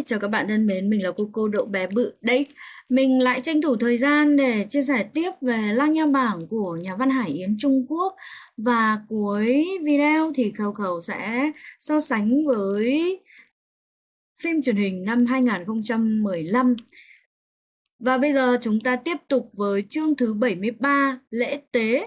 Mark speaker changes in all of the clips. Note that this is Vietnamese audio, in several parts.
Speaker 1: Chào các bạn thân mến, mình là cô Đậu Bé Bự đây. Mình lại tranh thủ thời gian để chia sẻ tiếp về Lăng Nha Bảng của nhà văn Hải Yến Trung Quốc. Và cuối video thì Khẩu sẽ so sánh với phim truyền hình năm 2015. Và bây giờ chúng ta tiếp tục với chương thứ 73, lễ tế.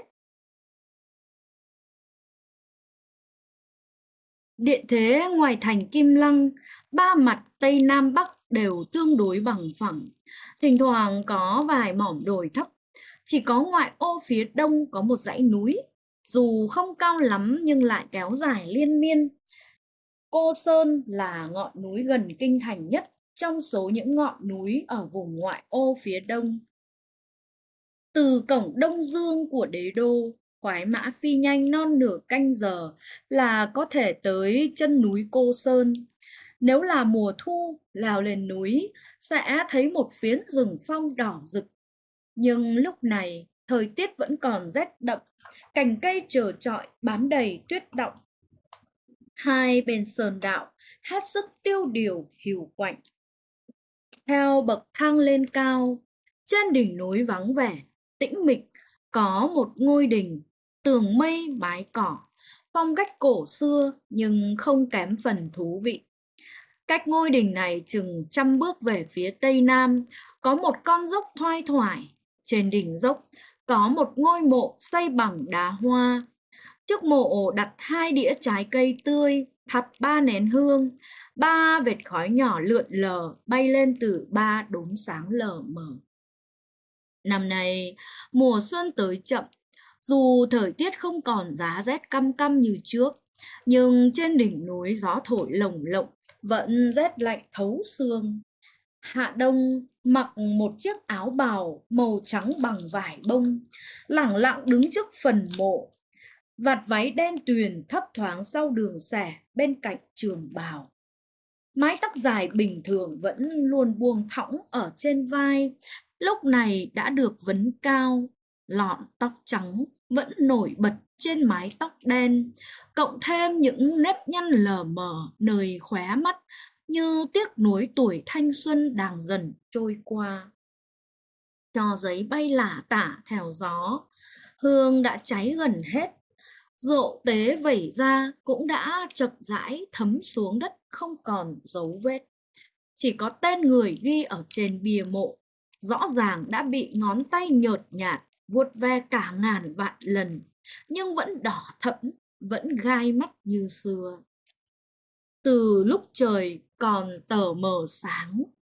Speaker 1: Điện thế ngoài thành Kim Lăng, ba mặt Tây Nam Bắc đều tương đối bằng phẳng, thỉnh thoảng có vài mỏm đồi thấp. Chỉ có ngoại ô phía đông có một dãy núi, dù không cao lắm nhưng lại kéo dài liên miên. Cô Sơn là ngọn núi gần kinh thành nhất trong số những ngọn núi ở vùng ngoại ô phía đông. Từ cổng Đông Dương của đế đô, khoái mã phi nhanh non nửa canh giờ là có thể tới chân núi Cô Sơn. Nếu là mùa thu, leo lên núi sẽ thấy một phiến rừng phong đỏ rực. Nhưng lúc này, thời tiết vẫn còn rét đậm, cành cây trơ trọi bám đầy tuyết đọng. Hai bên sườn đạo hết sức tiêu điều hiu quạnh. Theo bậc thang lên cao, trên đỉnh núi vắng vẻ, tĩnh mịch, có một ngôi đình, tường mây mái cỏ, phong cách cổ xưa nhưng không kém phần thú vị. Cách ngôi đình này chừng 100 bước về phía tây nam, có một con dốc thoai thoải. Trên đỉnh dốc có một ngôi mộ xây bằng đá hoa. Trước mộ đặt 2 đĩa trái cây tươi, thắp 3 nén hương, 3 vệt khói nhỏ lượn lờ bay lên từ 3 đốm sáng lờ mờ. Năm nay, mùa xuân tới chậm, dù thời tiết không còn giá rét căm căm như trước, nhưng trên đỉnh núi gió thổi lồng lộng, vẫn rét lạnh thấu xương. Hạ Đông mặc một chiếc áo bào màu trắng bằng vải bông, lẳng lặng đứng trước phần mộ. Vạt váy đen tuyền thấp thoáng sau đường xẻ bên cạnh trường bào. Mái tóc dài bình thường vẫn luôn buông thõng ở trên vai, lúc này đã được vấn cao. Lọn tóc trắng vẫn nổi bật trên mái tóc đen, cộng thêm những nếp nhăn lờ mờ nơi khóe mắt như tiếc nuối tuổi thanh xuân đang dần trôi qua. Tro giấy bay lả tả theo gió, hương đã cháy gần hết. Rượu tế vẩy ra cũng đã chậm rãi thấm xuống đất không còn dấu vết. Chỉ có tên người ghi ở trên bia mộ, rõ ràng đã bị ngón tay nhợt nhạt vuốt ve cả ngàn vạn lần, nhưng vẫn đỏ thẫm, vẫn gai mắt như xưa. Từ lúc trời còn tờ mờ sáng,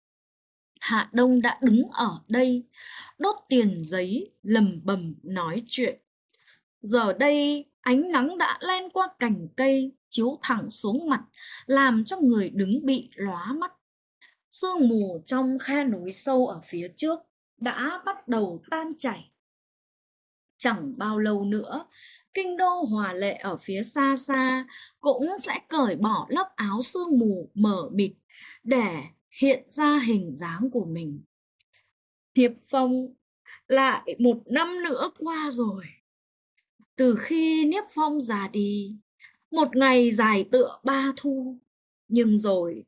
Speaker 1: Hạ Đông đã đứng ở đây, đốt tiền giấy, lầm bầm nói chuyện. Giờ đây, ánh nắng đã len qua cành cây, chiếu thẳng xuống mặt, làm cho người đứng bị lóa mắt. Sương mù trong khe núi sâu ở phía trước đã bắt đầu tan chảy. Chẳng bao lâu nữa, kinh đô Hòa Lệ ở phía xa xa cũng sẽ cởi bỏ lớp áo sương mù mờ mịt để hiện ra hình dáng của mình. Hiệp Phong, lại một năm nữa qua rồi. Từ khi Niếp Phong già đi, một ngày dài tựa 3 thu, nhưng rồi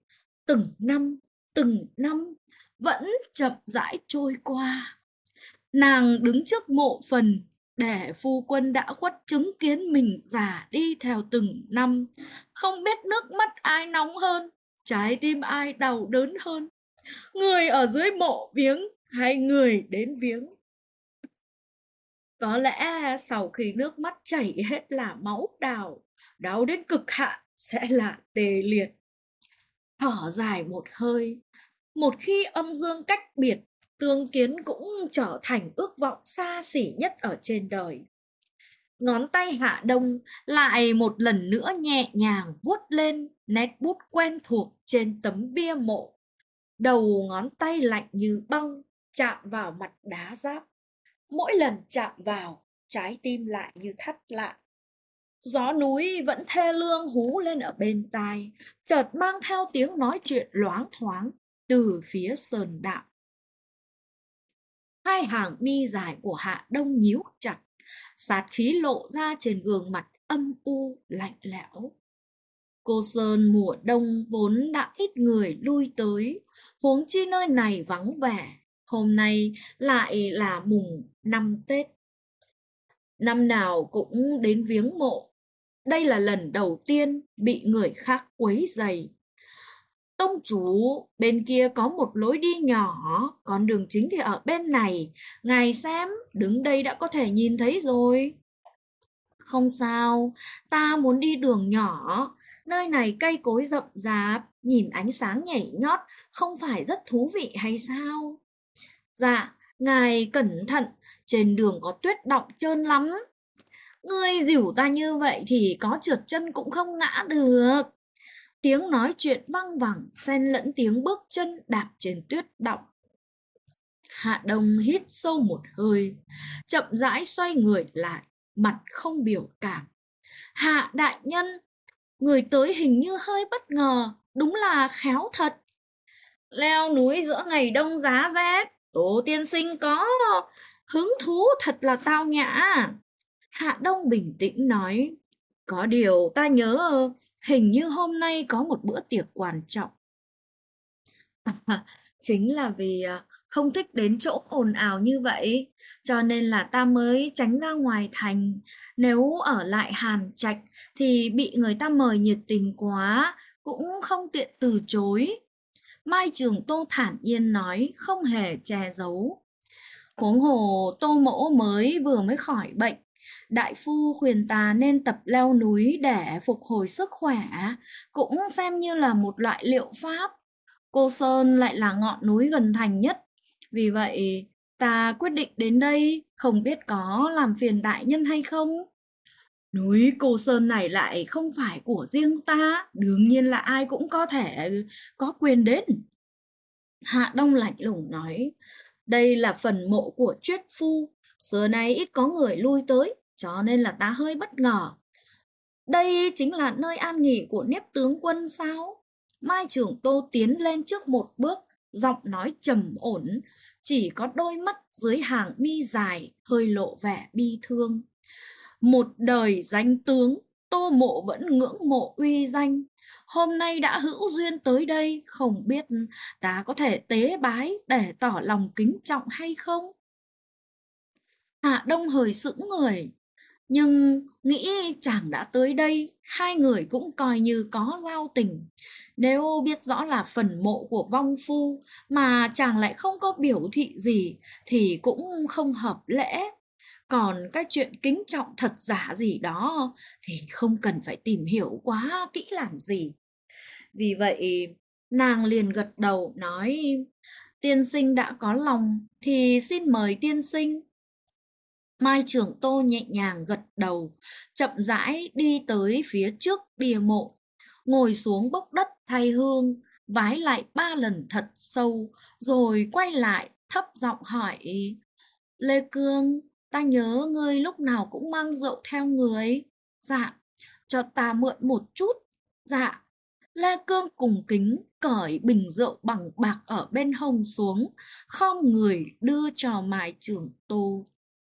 Speaker 1: từng năm vẫn chậm rãi trôi qua. Nàng đứng trước mộ phần để phu quân đã khuất chứng kiến mình già đi theo từng năm, không biết nước mắt ai nóng hơn, trái tim ai đau đớn hơn, người ở dưới mộ viếng hay người đến viếng. Có lẽ sau khi nước mắt chảy hết là máu đào, đau đến cực hạn sẽ là tê liệt. Thở dài một hơi, một khi âm dương cách biệt, tương kiến cũng trở thành ước vọng xa xỉ nhất ở trên đời. Ngón tay Hạ Đông lại một lần nữa nhẹ nhàng vuốt lên nét bút quen thuộc trên tấm bia mộ. Đầu ngón tay lạnh như băng chạm vào mặt đá giáp. Mỗi lần chạm vào, trái tim lại như thắt lại. Gió núi vẫn thê lương hú lên ở bên tai, chợt mang theo tiếng nói chuyện loáng thoáng từ phía sơn đạo. Hai hàng mi dài của Hạ Đông nhíu chặt, sát khí lộ ra trên gương mặt âm u lạnh lẽo. Cô Sơn mùa đông vốn đã ít người lui tới, huống chi nơi này vắng vẻ, hôm nay lại là mùng 5 Tết. Năm nào cũng đến viếng mộ, đây là lần đầu tiên bị người khác quấy rầy. Tông chủ, bên kia có một lối đi nhỏ, còn đường chính thì ở bên này. Ngài xem, đứng đây đã có thể nhìn thấy rồi. Không sao, ta muốn đi đường nhỏ. Nơi này cây cối rậm rạp, nhìn ánh sáng nhảy nhót, không phải rất thú vị hay sao? Dạ, ngài cẩn thận, trên đường có tuyết đọng trơn lắm. Ngươi dìu ta như vậy thì có trượt chân cũng không ngã được. Tiếng nói chuyện văng vẳng, xen lẫn tiếng bước chân đạp trên tuyết đọng. Hạ Đông hít sâu một hơi, chậm rãi xoay người lại, mặt không biểu cảm. Hạ đại nhân, người tới hình như hơi bất ngờ, đúng là khéo thật. Leo núi giữa ngày đông giá rét, Tố tiên sinh có hứng thú thật là tao nhã. Hạ Đông bình tĩnh nói, có điều ta nhớ hình như hôm nay có một bữa tiệc quan trọng. Chính là vì không thích đến chỗ ồn ào như vậy, cho nên là ta mới tránh ra ngoài thành. Nếu ở lại Hàn Trạch thì bị người ta mời nhiệt tình quá, cũng không tiện từ chối. Mai Trường Tô thản nhiên nói, không hề che giấu. Huống hồ Tô mỗ vừa mới khỏi bệnh, đại phu khuyên ta nên tập leo núi để phục hồi sức khỏe, cũng xem như là một loại liệu pháp. Cô Sơn lại là ngọn núi gần thành nhất, vì vậy ta quyết định đến đây, không biết có làm phiền đại nhân hay không. Núi Cô Sơn này lại không phải của riêng ta, đương nhiên là ai cũng có thể có quyền đến. Hạ Đông lạnh lùng nói, đây là phần mộ của Triết Phu, xưa nay ít có người lui tới, cho nên là ta hơi bất ngờ. Đây chính là nơi an nghỉ của Niếp tướng quân sao? Mai Trường Tô tiến lên trước một bước, giọng nói trầm ổn, chỉ có đôi mắt dưới hàng mi dài hơi lộ vẻ bi thương. Một đời danh tướng, Tô mộ vẫn ngưỡng mộ uy danh. Hôm nay đã hữu duyên tới đây, không biết ta có thể tế bái để tỏ lòng kính trọng hay không? Hạ Đông hơi sững người, nhưng nghĩ chàng đã tới đây, hai người cũng coi như có giao tình. Nếu biết rõ là phần mộ của vong phu mà chàng lại không có biểu thị gì thì cũng không hợp lễ. Còn cái chuyện kính trọng thật giả gì đó thì không cần phải tìm hiểu quá kỹ làm gì. Vì vậy nàng liền gật đầu nói, tiên sinh đã có lòng thì xin mời tiên sinh. Mai Trường Tô nhẹ nhàng gật đầu, chậm rãi đi tới phía trước bia mộ, ngồi xuống bốc đất thay hương, vái lại 3 lần thật sâu, rồi quay lại thấp giọng hỏi, Lê Cương, ta nhớ ngươi lúc nào cũng mang rượu theo người. Dạ, cho ta mượn một chút. Dạ. Lê Cương cùng kính cởi bình rượu bằng bạc ở bên hông xuống, khom người đưa cho Mai Trường Tô.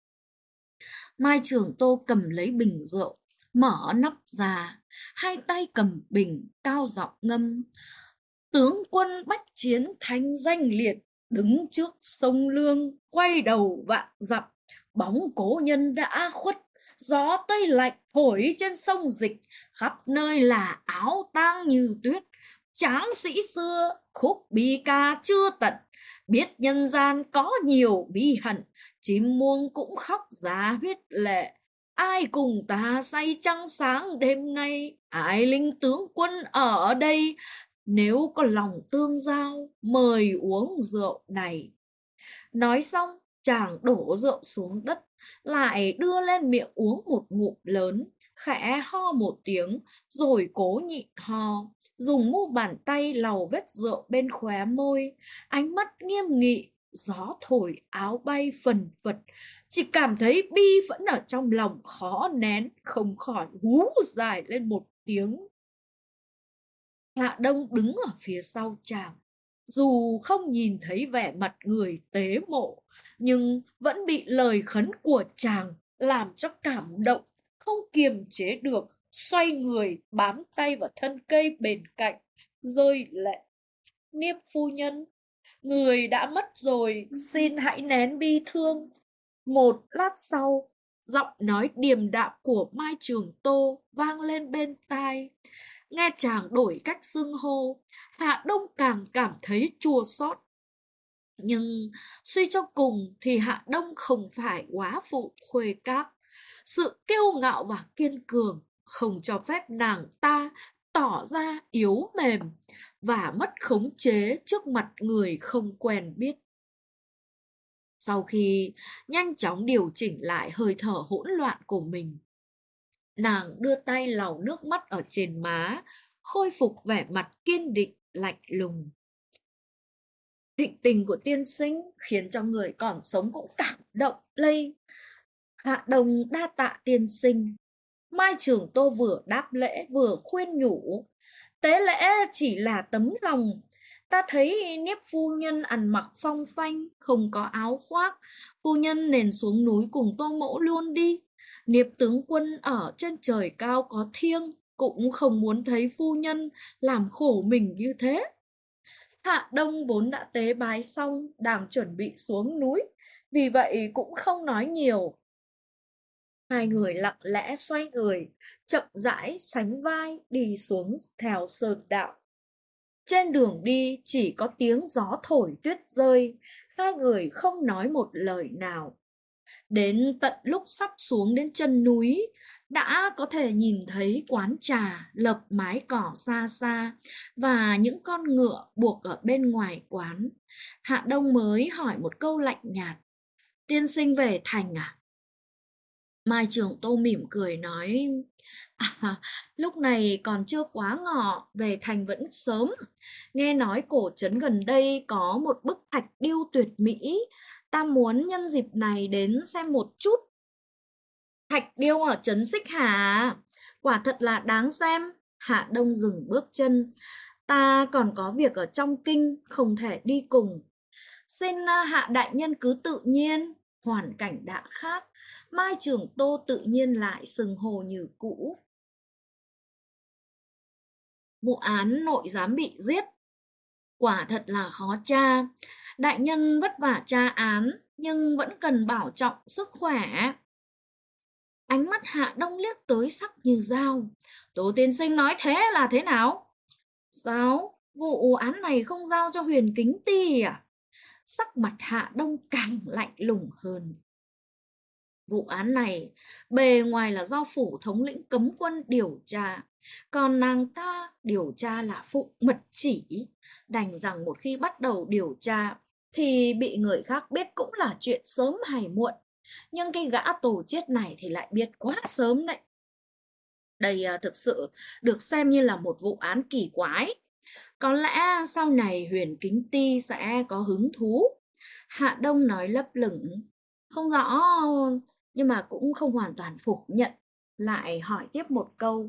Speaker 1: Mai Trường Tô cầm lấy bình rượu, mở nắp ra, hai tay cầm bình, cao giọng ngâm. Tướng quân bách chiến thanh danh liệt, đứng trước sông Lương, quay đầu vạn dặm, bóng cố nhân đã khuất, gió tây lạnh thổi trên sông Dịch, khắp nơi là áo tang như tuyết. Tráng sĩ xưa khúc bi ca chưa tận, biết nhân gian có nhiều bi hận, chim muông cũng khóc giá huyết lệ. Ai cùng ta say trăng sáng đêm nay, ai linh tướng quân ở đây, nếu có lòng tương giao, mời uống rượu này. Nói xong, chàng đổ rượu xuống đất, lại đưa lên miệng uống một ngụm lớn, khẽ ho một tiếng, rồi cố nhịn ho, dùng mu bàn tay lau vết rượu bên khóe môi, ánh mắt nghiêm nghị. Gió thổi áo bay phần phật, chỉ cảm thấy bi phẫn ở trong lòng khó nén, không khỏi hú dài lên một tiếng. Hạ Đông đứng ở phía sau chàng, dù không nhìn thấy vẻ mặt người tế mộ, nhưng vẫn bị lời khấn của chàng làm cho cảm động, không kiềm chế được,
Speaker 2: xoay người bám tay vào thân cây bên cạnh, rơi lệ. Niếp phu nhân, người đã mất rồi, xin hãy nén bi thương. Một lát sau, giọng nói điềm đạm của Mai Trường Tô vang lên bên tai. Nghe chàng đổi cách xưng hô, Hạ Đông càng cảm thấy chua xót. Nhưng suy cho cùng thì Hạ Đông không phải quá phụ Khuê Các. Sự kiêu ngạo và kiên cường không cho phép nàng ta tỏ ra yếu mềm và mất khống chế trước mặt người không quen biết. Sau khi nhanh chóng điều chỉnh lại hơi thở hỗn loạn của mình, nàng đưa tay lau nước mắt ở trên má, khôi phục vẻ mặt kiên định, lạnh lùng. Định tình của tiên sinh khiến cho người còn sống cũng cảm động lây. Hạ Đồng đa tạ tiên sinh. Mai Trường Tô vừa đáp lễ vừa khuyên nhủ. Tế lễ chỉ là tấm lòng. Ta thấy Niếp phu nhân ăn mặc phong phanh, không có áo khoác. Phu nhân nên xuống núi cùng Tô mẫu luôn đi. Niếp tướng quân ở trên trời cao có thiêng, cũng không muốn thấy phu nhân làm khổ mình như thế. Hạ Đông vốn đã tế bái xong, đang chuẩn bị xuống núi, vì vậy cũng không nói nhiều. Hai người lặng lẽ xoay người, chậm rãi sánh vai đi xuống theo sơn đạo. Trên đường đi chỉ có tiếng gió thổi tuyết rơi, hai người không nói một lời nào. Đến tận lúc sắp xuống đến chân núi, đã có thể nhìn thấy quán trà lợp mái cỏ xa xa và những con ngựa buộc ở bên ngoài quán. Hạ Đông mới hỏi một câu lạnh nhạt. Tiên sinh về thành à? Mai Trường Tô mỉm cười nói, lúc này còn chưa quá ngọ, về thành vẫn sớm. Nghe nói cổ trấn gần đây có một bức thạch điêu tuyệt mỹ, ta muốn nhân dịp này đến xem một chút. Thạch điêu ở trấn Xích Hà, quả thật là đáng xem. Hạ Đông dừng bước chân, ta còn có việc ở trong kinh, không thể đi cùng. Xin Hạ đại nhân cứ tự nhiên, hoàn cảnh đã khác. Mai Trường Tô tự nhiên lại xưng hô như cũ. Vụ án nội giám bị giết, quả thật là khó tra. Đại nhân vất vả tra án, nhưng vẫn cần bảo trọng sức khỏe. Ánh mắt Hạ Đông liếc tới sắc như dao. Tố tiên sinh nói thế là thế nào? Sao? Vụ án này không giao cho Huyền Kính Ti à? Sắc mặt Hạ Đông càng lạnh lùng hơn. Vụ án này bề ngoài là do phủ thống lĩnh cấm quân điều tra, còn nàng ta điều tra là phụ mật chỉ. Đành rằng một khi bắt đầu điều tra thì bị người khác biết cũng là chuyện sớm hay muộn. Nhưng cái gã tổ chết này thì lại biết quá sớm đấy. Đây thực sự được xem như là một vụ án kỳ quái. Có lẽ sau này Huyền Kính Ti sẽ có hứng thú. Hạ Đông nói lấp lửng, không rõ nhưng mà cũng không hoàn toàn phủ nhận, lại hỏi tiếp một câu.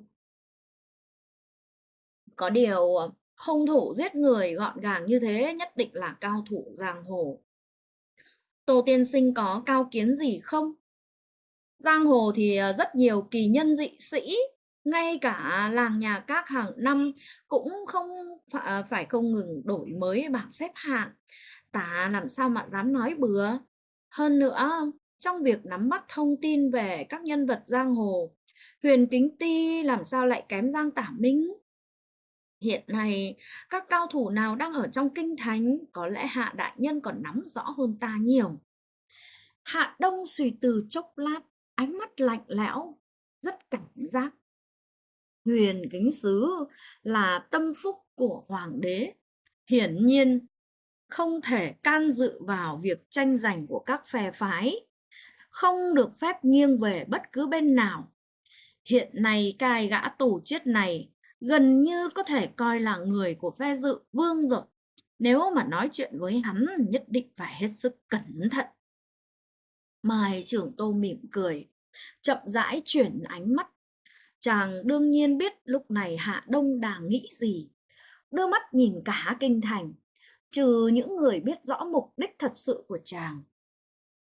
Speaker 2: Có điều hung thủ giết người gọn gàng như thế nhất định là cao thủ giang hồ. Tô tiên sinh có cao kiến gì không? Giang hồ thì rất nhiều kỳ nhân dị sĩ, ngay cả làng nhà các hàng năm cũng không phải không ngừng đổi mới bảng xếp hạng. Ta làm sao mà dám nói bừa. Hơn nữa, trong việc nắm bắt thông tin về các nhân vật giang hồ, Huyền Kính Ti làm sao lại kém Giang Tả Minh? Hiện nay, các cao thủ nào đang ở trong kinh thành, có lẽ Hạ đại nhân còn nắm rõ hơn ta nhiều. Hạ Đông suy tư chốc lát, ánh mắt lạnh lẽo, rất cảnh giác. Huyền Kính Sứ là tâm phúc của hoàng đế, hiển nhiên không thể can dự vào việc tranh giành của các phe phái, không được phép nghiêng về bất cứ bên nào. Hiện nay cái gã tổ chết này gần như có thể coi là người của phe Dự Vương rồi. Nếu mà nói chuyện với hắn nhất định phải hết sức cẩn thận. Mai Trưởng Tô mỉm cười, chậm rãi chuyển ánh mắt. Chàng đương nhiên biết lúc này Hạ Đông đang nghĩ gì. Đưa mắt nhìn cả kinh thành, trừ những người biết rõ mục đích thật sự của chàng.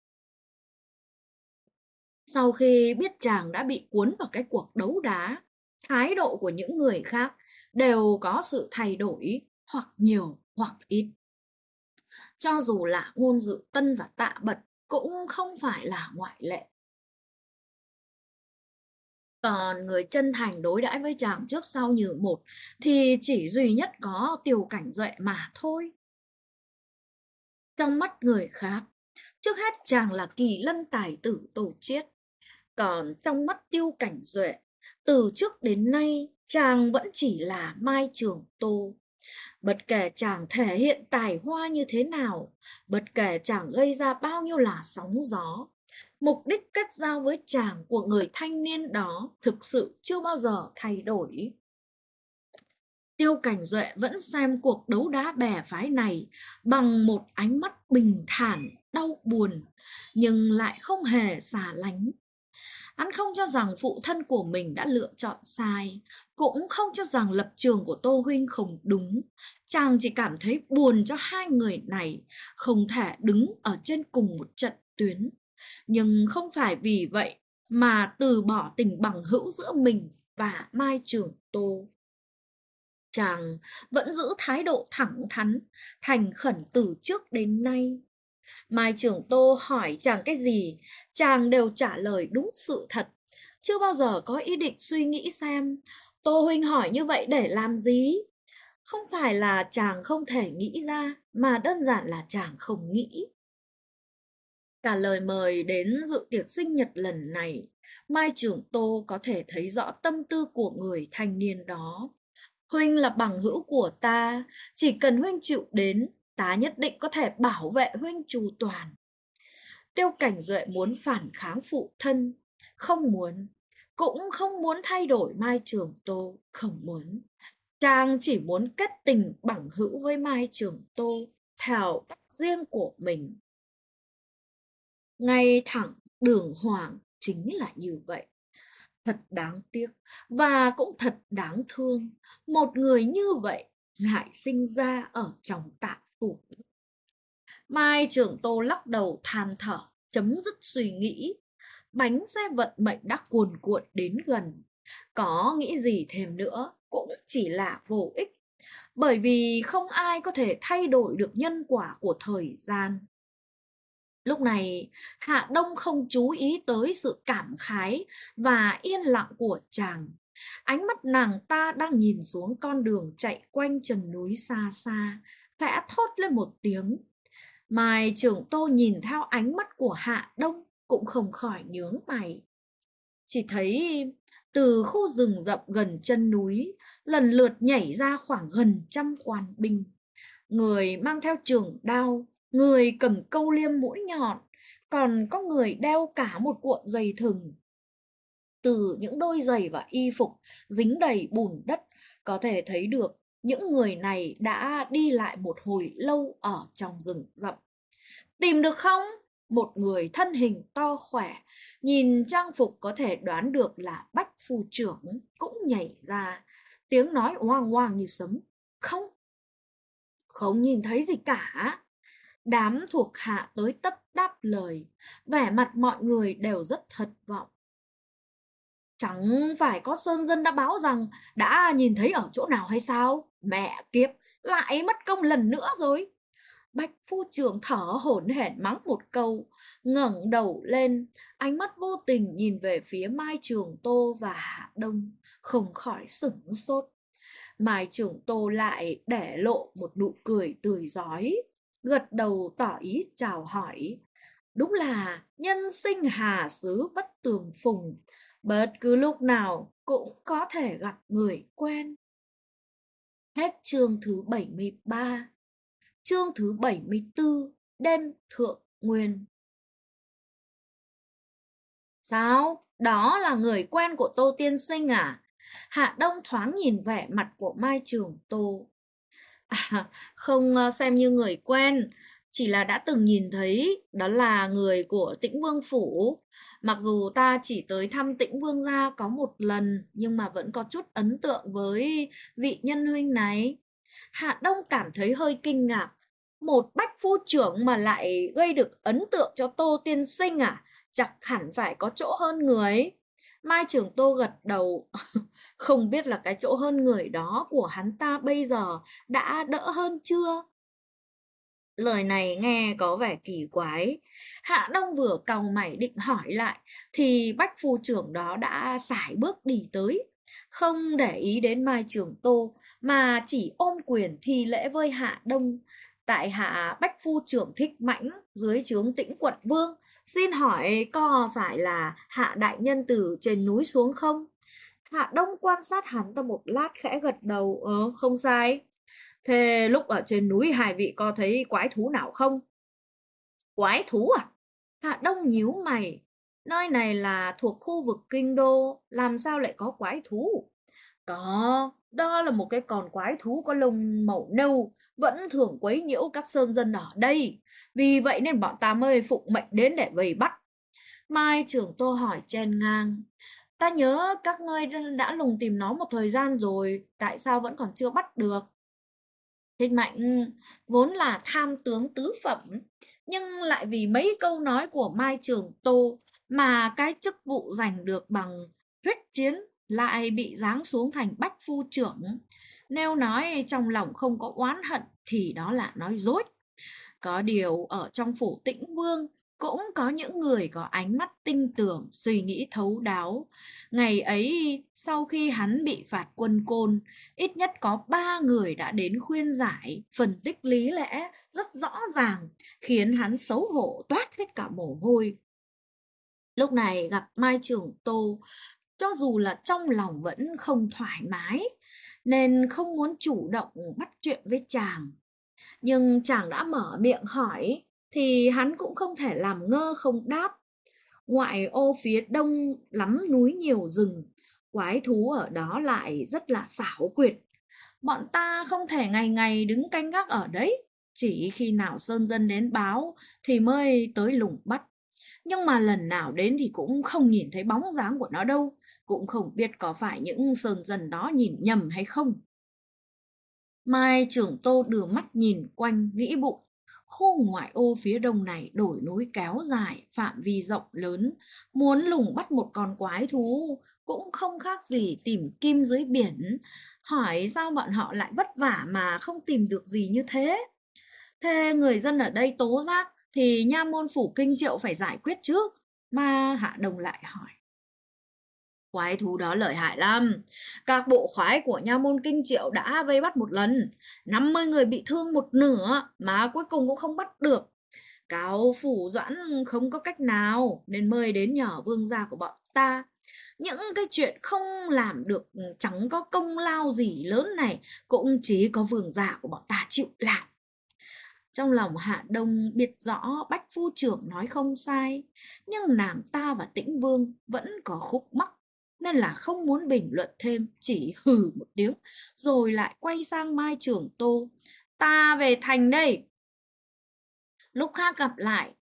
Speaker 2: Sau khi biết chàng đã bị cuốn vào cái cuộc đấu đá,
Speaker 1: thái độ của những người khác đều có sự thay đổi, hoặc nhiều hoặc ít. Cho dù là Ngôn Dự Tân và Tạ Bật cũng không phải là ngoại lệ. Còn người chân thành đối đãi với chàng trước sau như một thì chỉ duy nhất có Tiêu Cảnh Duệ mà thôi. Trong mắt người khác, trước hết chàng là kỳ lân tài tử Tô Chiết. Còn trong mắt Tiêu Cảnh Duệ, từ trước đến nay chàng vẫn chỉ là Mai Trường Tô. Bất kể chàng thể hiện tài hoa như thế nào, bất kể chàng gây ra bao nhiêu là sóng gió, mục đích kết giao với chàng của người thanh niên đó thực sự chưa bao giờ thay đổi. Tiêu Cảnh Duệ vẫn xem cuộc đấu đá bè phái này bằng một ánh mắt bình thản, đau buồn, nhưng lại không hề xa lánh. Hắn không cho rằng phụ thân của mình đã lựa chọn sai, cũng không cho rằng lập trường của Tô Huynh không đúng. Chàng chỉ cảm thấy buồn cho hai người này không thể đứng ở trên cùng một trận tuyến. Nhưng không phải vì vậy mà từ bỏ tình bằng hữu giữa mình và Mai Trường Tô. Chàng vẫn giữ thái độ thẳng thắn, thành khẩn từ trước đến nay. Mai Trường Tô hỏi chàng cái gì, chàng đều trả lời đúng sự thật. Chưa bao giờ có ý định suy nghĩ xem Tô Huynh hỏi như vậy để làm gì. Không phải là chàng không thể nghĩ ra, mà đơn giản là chàng không nghĩ. Cả lời mời đến dự tiệc sinh nhật lần này, Mai Trường Tô có thể thấy rõ tâm tư của người thanh niên đó. Huynh là bằng hữu của ta, chỉ cần Huynh chịu đến, ta nhất định có thể bảo vệ Huynh chu toàn. Tiêu Cảnh Duệ muốn phản kháng phụ thân, không muốn, cũng không muốn thay đổi Mai Trường Tô, không muốn. Chàng chỉ muốn kết tình bằng hữu với Mai Trường Tô theo cách riêng của mình. Ngay thẳng đường hoàng chính là như vậy. Thật đáng tiếc và cũng thật đáng thương, một người như vậy lại sinh ra ở trong Tạ Phủ. Mai Trường Tô lắc đầu than thở, chấm dứt suy nghĩ. Bánh xe vận mệnh đã cuồn cuộn đến gần. Có nghĩ gì thêm nữa cũng chỉ là vô ích. Bởi vì không ai có thể thay đổi được nhân quả của thời gian. Lúc này, Hạ Đông không chú ý tới sự cảm khái và yên lặng của chàng. Ánh mắt nàng ta đang nhìn xuống con đường chạy quanh chân núi xa xa, khẽ thốt lên một tiếng. Mai Trường Tô nhìn theo ánh mắt của Hạ Đông cũng không khỏi nhướng mày. Chỉ thấy từ khu rừng rậm gần chân núi, lần lượt nhảy ra khoảng gần 100 quan binh. Người mang theo trường đao, người cầm câu liêm mũi nhọn, còn có người đeo cả một cuộn dây thừng. Từ những đôi giày và y phục dính đầy bùn đất, có thể thấy được những người này đã đi lại một hồi lâu ở trong rừng rậm. Tìm được không? Một người thân hình to khỏe, nhìn trang phục có thể đoán được là Bách phu trưởng cũng nhảy ra, tiếng nói oang oang như sấm. Không, không nhìn thấy gì cả. Đám thuộc hạ tới tấp đáp lời, vẻ mặt mọi người đều rất thất vọng. Chẳng phải có sơn dân đã báo rằng đã nhìn thấy ở chỗ nào hay sao? Mẹ kiếp, lại mất công lần nữa rồi. Bách phu trưởng thở hổn hển mắng một câu, ngẩng đầu lên, ánh mắt vô tình nhìn về phía Mai Trường Tô và Hạ Đông, không khỏi sửng sốt. Mai Trường Tô lại để lộ một nụ cười tươi rói, gật đầu tỏ ý chào hỏi. Đúng là nhân sinh hà xứ bất tường phùng, bất cứ lúc nào cũng có thể gặp người quen. Hết chương thứ 73. Chương thứ 74, đêm thượng nguyên. Sao? Đó là người quen của Tô tiên sinh à? Hạ Đông thoáng nhìn vẻ mặt của Mai Trường Tô. Không xem như người quen, chỉ là đã từng nhìn thấy, đó là người của Tĩnh Vương Phủ. Mặc dù ta chỉ tới thăm Tĩnh Vương gia có một lần, nhưng mà vẫn có chút ấn tượng với vị nhân huynh này. Hạ Đông cảm thấy hơi kinh ngạc. Một bách phu trưởng mà lại gây được ấn tượng cho Tô tiên sinh à? Chắc hẳn phải có chỗ hơn người. Mai Trường Tô gật đầu. Không biết là cái chỗ hơn người đó của hắn ta bây giờ đã đỡ hơn chưa? Lời này nghe có vẻ kỳ quái. Hạ Đông vừa cau mày định hỏi lại thì Bách phu trưởng đó đã sải bước đi tới, không để ý đến Mai Trường Tô mà chỉ ôm quyền thi lễ với Hạ Đông. Tại hạ Bách phu trưởng Thích Mãnh dưới trướng Tĩnh Quận Vương, xin hỏi có phải là Hạ đại nhân từ trên núi xuống không? Hạ Đông quan sát hắn ta một lát khẽ gật đầu. Không sai. Thế lúc ở trên núi hai vị có thấy quái thú nào không? Quái thú à? Hạ Đông nhíu mày. Nơi này là thuộc khu vực kinh đô, làm sao lại có quái thú? Có, đó là một cái con quái thú có lông màu nâu, vẫn thường quấy nhiễu các sơn dân ở đây. Vì vậy nên bọn ta mới phụng mệnh đến để vây bắt. Mai Trưởng Tô hỏi chen ngang. Ta nhớ các ngươi đã lùng tìm nó một thời gian rồi, tại sao vẫn còn chưa bắt được? Thích Mạnh vốn là tham tướng tứ phẩm, nhưng lại vì mấy câu nói của Mai Trường Tô mà cái chức vụ giành được bằng huyết chiến lại bị giáng xuống thành bách phu trưởng. Nếu nói trong lòng không có oán hận thì đó là nói dối. Có điều ở trong phủ Tĩnh Vương cũng có những người có ánh mắt tinh tường, suy nghĩ thấu đáo. Ngày ấy, sau khi hắn bị phạt quân Côn, ít nhất có 3 người đã đến khuyên giải, phân tích lý lẽ rất rõ ràng, khiến hắn xấu hổ toát hết cả mồ hôi. Lúc này gặp Mai Trường Tô, cho dù là trong lòng vẫn không thoải mái, nên không muốn chủ động bắt chuyện với chàng. Nhưng chàng đã mở miệng hỏi thì hắn cũng không thể làm ngơ không đáp. Ngoại ô phía đông lắm núi nhiều rừng, quái thú ở đó lại rất là xảo quyệt. Bọn ta không thể ngày ngày đứng canh gác ở đấy, chỉ khi nào sơn dân đến báo thì mới tới lùng bắt. Nhưng mà lần nào đến thì cũng không nhìn thấy bóng dáng của nó đâu, cũng không biết có phải những sơn dân đó nhìn nhầm hay không. Mai Trưởng Tô đưa mắt nhìn quanh nghĩ bụng. Khu ngoại ô phía đông này đồi núi kéo dài, phạm vi rộng lớn. Muốn lùng bắt một con quái thú cũng không khác gì tìm kim dưới biển. Hỏi sao bọn họ lại vất vả mà không tìm được gì như thế? Thế người dân ở đây tố giác thì nha môn phủ Kinh Triệu phải giải quyết trước. Mà Hạ Đồng lại hỏi. Quái thú đó lợi hại lắm. Các bộ khoái của nha môn Kinh Triệu đã vây bắt một lần. 50 người bị thương một nửa mà cuối cùng cũng không bắt được. Cao Phủ Doãn không có cách nào nên mời đến nhờ vương gia của bọn ta. Những cái chuyện không làm được chẳng có công lao gì lớn này cũng chỉ có vương gia của bọn ta chịu làm. Trong lòng Hạ Đông biết rõ Bách phu trưởng nói không sai, nhưng nàng ta và Tĩnh Vương vẫn có khúc mắc nên là không muốn bình luận thêm, chỉ hừ một tiếng rồi lại quay sang Mai Trường Tô. Ta về thành đây. Lúc khác gặp lại.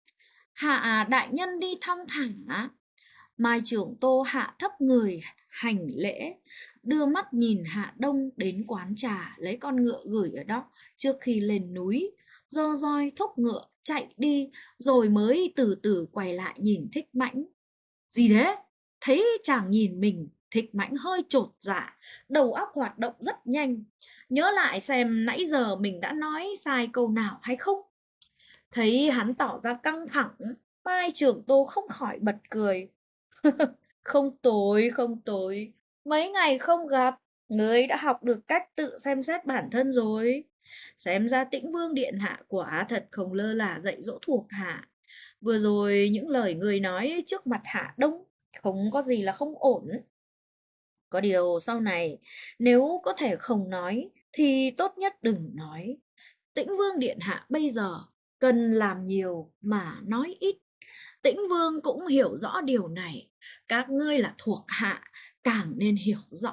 Speaker 1: Hạ đại nhân đi thong thả. Mai Trường Tô hạ thấp người hành lễ, đưa mắt nhìn Hạ Đông đến quán trà lấy con ngựa gửi ở đó trước khi lên núi, giơ roi thúc ngựa chạy đi rồi mới từ từ quay lại nhìn Thích Mãnh. Gì thế? Thấy chàng nhìn mình, Thích Mãnh hơi chột dạ, đầu óc hoạt động rất nhanh. Nhớ lại xem nãy giờ mình đã nói sai câu nào hay không? Thấy hắn tỏ ra căng thẳng, Mai Trường Tô không khỏi bật cười. Không tồi, không tồi. Mấy ngày không gặp, ngươi đã học được cách tự xem xét bản thân rồi. Xem ra Tĩnh Vương Điện Hạ quả thật không lơ là dạy dỗ thuộc hạ. Vừa rồi những lời người nói trước mặt Hạ Đông không có gì là không ổn. Có điều sau này nếu có thể không nói thì tốt nhất đừng nói. Tĩnh Vương Điện Hạ bây giờ cần làm nhiều mà nói ít. Tĩnh Vương cũng hiểu rõ điều này. Các ngươi là thuộc hạ, càng nên hiểu rõ.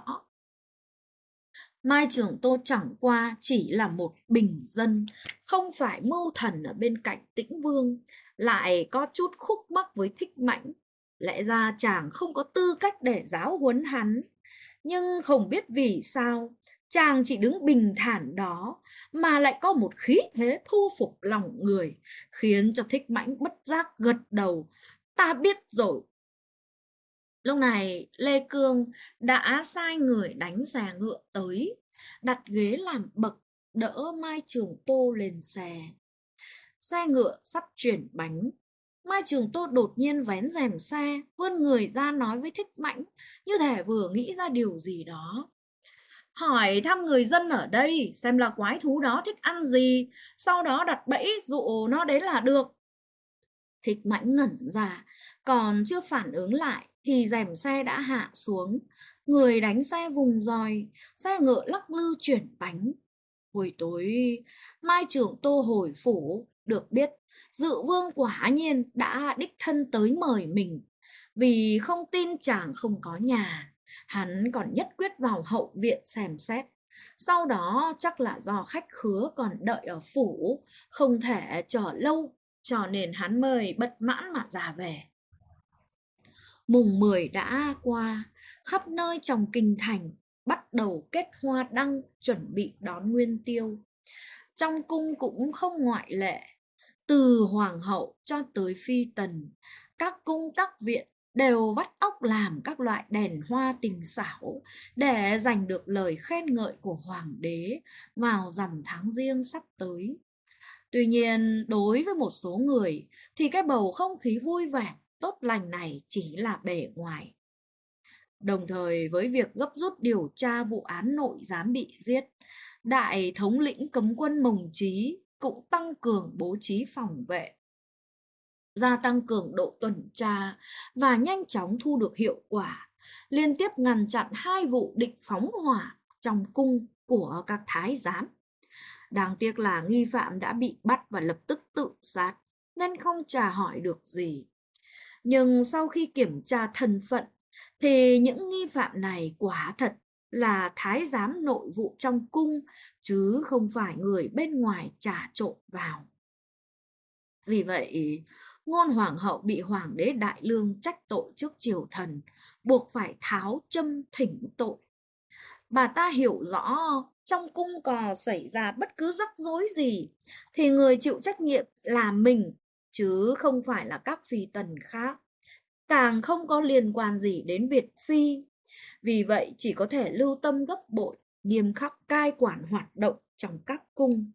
Speaker 1: Mai Trường Tô chẳng qua chỉ là một bình dân, không phải mưu thần ở bên cạnh Tĩnh Vương, lại có chút khúc mắc với Thích Mãnh. Lẽ ra chàng không có tư cách để giáo huấn hắn. Nhưng không biết vì sao, chàng chỉ đứng bình thản đó mà lại có một khí thế thu phục lòng người, khiến cho Thích Mãnh bất giác gật đầu. Ta biết rồi. Lúc này Lê Cương đã sai người đánh xe ngựa tới, đặt ghế làm bậc, đỡ Mai Trường Tô lên xe. Xe ngựa sắp chuyển bánh, Mai Trường Tô đột nhiên vén rèm xe, vươn người ra nói với Thích Mãnh, như thể vừa nghĩ ra điều gì đó. Hỏi thăm người dân ở đây xem là quái thú đó thích ăn gì, sau đó đặt bẫy dụ nó đến là được. Thích Mãnh ngẩn ra, còn chưa phản ứng lại thì rèm xe đã hạ xuống. Người đánh xe vùng roi, xe ngựa lắc lư chuyển bánh. Buổi tối, Mai Trường Tô hồi phủ, được biết Dự Vương quả nhiên đã đích thân tới mời mình. Vì không tin chàng không có nhà, hắn còn nhất quyết vào hậu viện xem xét. Sau đó chắc là do khách khứa còn đợi ở phủ, không thể chờ lâu, cho nên hắn mới bất mãn mà ra về. Mùng 10 đã qua, khắp nơi trong kinh thành bắt đầu kết hoa đăng, chuẩn bị đón Nguyên Tiêu. Trong cung cũng không ngoại lệ, từ hoàng hậu cho tới phi tần, các cung các viện đều vắt óc làm các loại đèn hoa tinh xảo để giành được lời khen ngợi của hoàng đế vào rằm tháng Giêng sắp tới. Tuy nhiên, đối với một số người thì cái bầu không khí vui vẻ, tốt lành này chỉ là bề ngoài. Đồng thời với việc gấp rút điều tra vụ án nội giám bị giết, đại thống lĩnh cấm quân Mồng Chí cũng tăng cường bố trí phòng vệ, gia tăng cường độ tuần tra và nhanh chóng thu được hiệu quả, liên tiếp ngăn chặn 2 vụ định phóng hỏa trong cung của các thái giám. Đáng tiếc là nghi phạm đã bị bắt và lập tức tự sát, nên không tra hỏi được gì. Nhưng sau khi kiểm tra thân phận, thì những nghi phạm này quả thật là thái giám nội vụ trong cung, chứ không phải người bên ngoài trà trộn vào. Vì vậy, Ngôn hoàng hậu bị hoàng đế Đại Lương trách tội trước triều thần, buộc phải tháo châm thỉnh tội. Bà ta hiểu rõ trong cung có xảy ra bất cứ rắc rối gì thì người chịu trách nhiệm là mình, chứ không phải là các phi tần khác. Càng không có liên quan gì đến Việt Phi. Vì vậy chỉ có thể lưu tâm gấp bội, nghiêm khắc cai quản hoạt động trong các cung.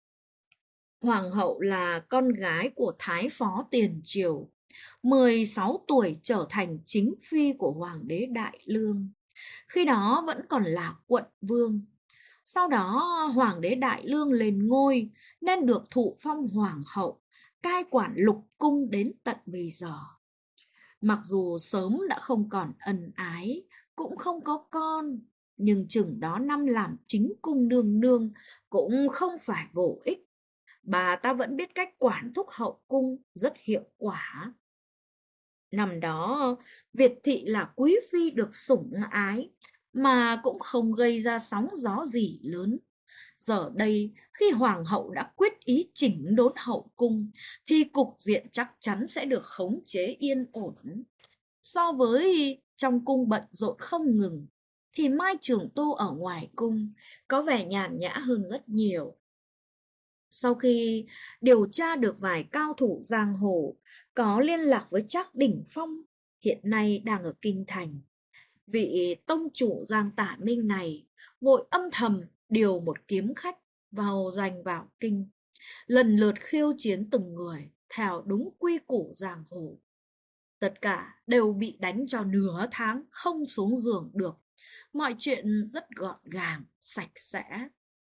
Speaker 1: Hoàng hậu là con gái của Thái Phó Tiền Triều, 16 tuổi trở thành chính phi của Hoàng đế Đại Lương. Khi đó vẫn còn là quận vương. Sau đó Hoàng đế Đại Lương lên ngôi nên được thụ phong hoàng hậu, cai quản lục cung đến tận bây giờ. Mặc dù sớm đã không còn ân ái, cũng không có con, nhưng chừng đó năm làm chính cung nương nương cũng không phải vô ích. Bà ta vẫn biết cách quản thúc hậu cung rất hiệu quả. Năm đó, Việt thị là quý phi được sủng ái, mà cũng không gây ra sóng gió gì lớn. Giờ đây, khi hoàng hậu đã quyết ý chỉnh đốn hậu cung, thì cục diện chắc chắn sẽ được khống chế yên ổn. So với trong cung bận rộn không ngừng, thì Mai Trường Tô ở ngoài cung có vẻ nhàn nhã hơn rất nhiều. Sau khi điều tra được vài cao thủ giang hồ có liên lạc với Trác Đỉnh Phong, hiện nay đang ở kinh thành, vị tông chủ Giang Tả Minh này vội âm thầm điều một kiếm khách vào giành vào kinh, lần lượt khiêu chiến từng người theo đúng quy củ giang hồ. Tất cả đều bị đánh cho nửa tháng không xuống giường được. Mọi chuyện rất gọn gàng, sạch sẽ.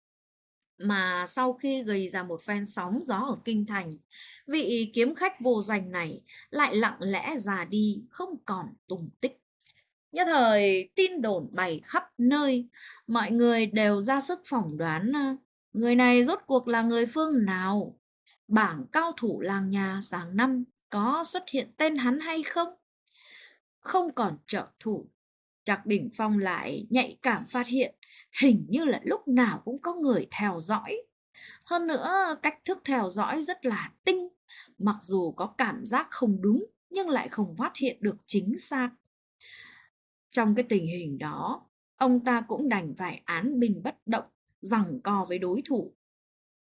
Speaker 1: Mà sau khi gây ra một phen sóng gió ở kinh thành, vị kiếm khách vô danh này lại lặng lẽ già đi, không còn tung tích. Nhất thời tin đồn bày khắp nơi, mọi người đều ra sức phỏng đoán người này rốt cuộc là người phương nào. Bảng cao thủ làng nhà sáng năm có xuất hiện tên hắn hay không? Không còn trợ thủ, Trác Đỉnh Phong lại nhạy cảm phát hiện hình như là lúc nào cũng có người theo dõi. Hơn nữa, cách thức theo dõi rất là tinh, mặc dù có cảm giác không đúng nhưng lại không phát hiện được chính xác. Trong cái tình hình đó, ông ta cũng đành phải án binh bất động, giằng co với đối thủ.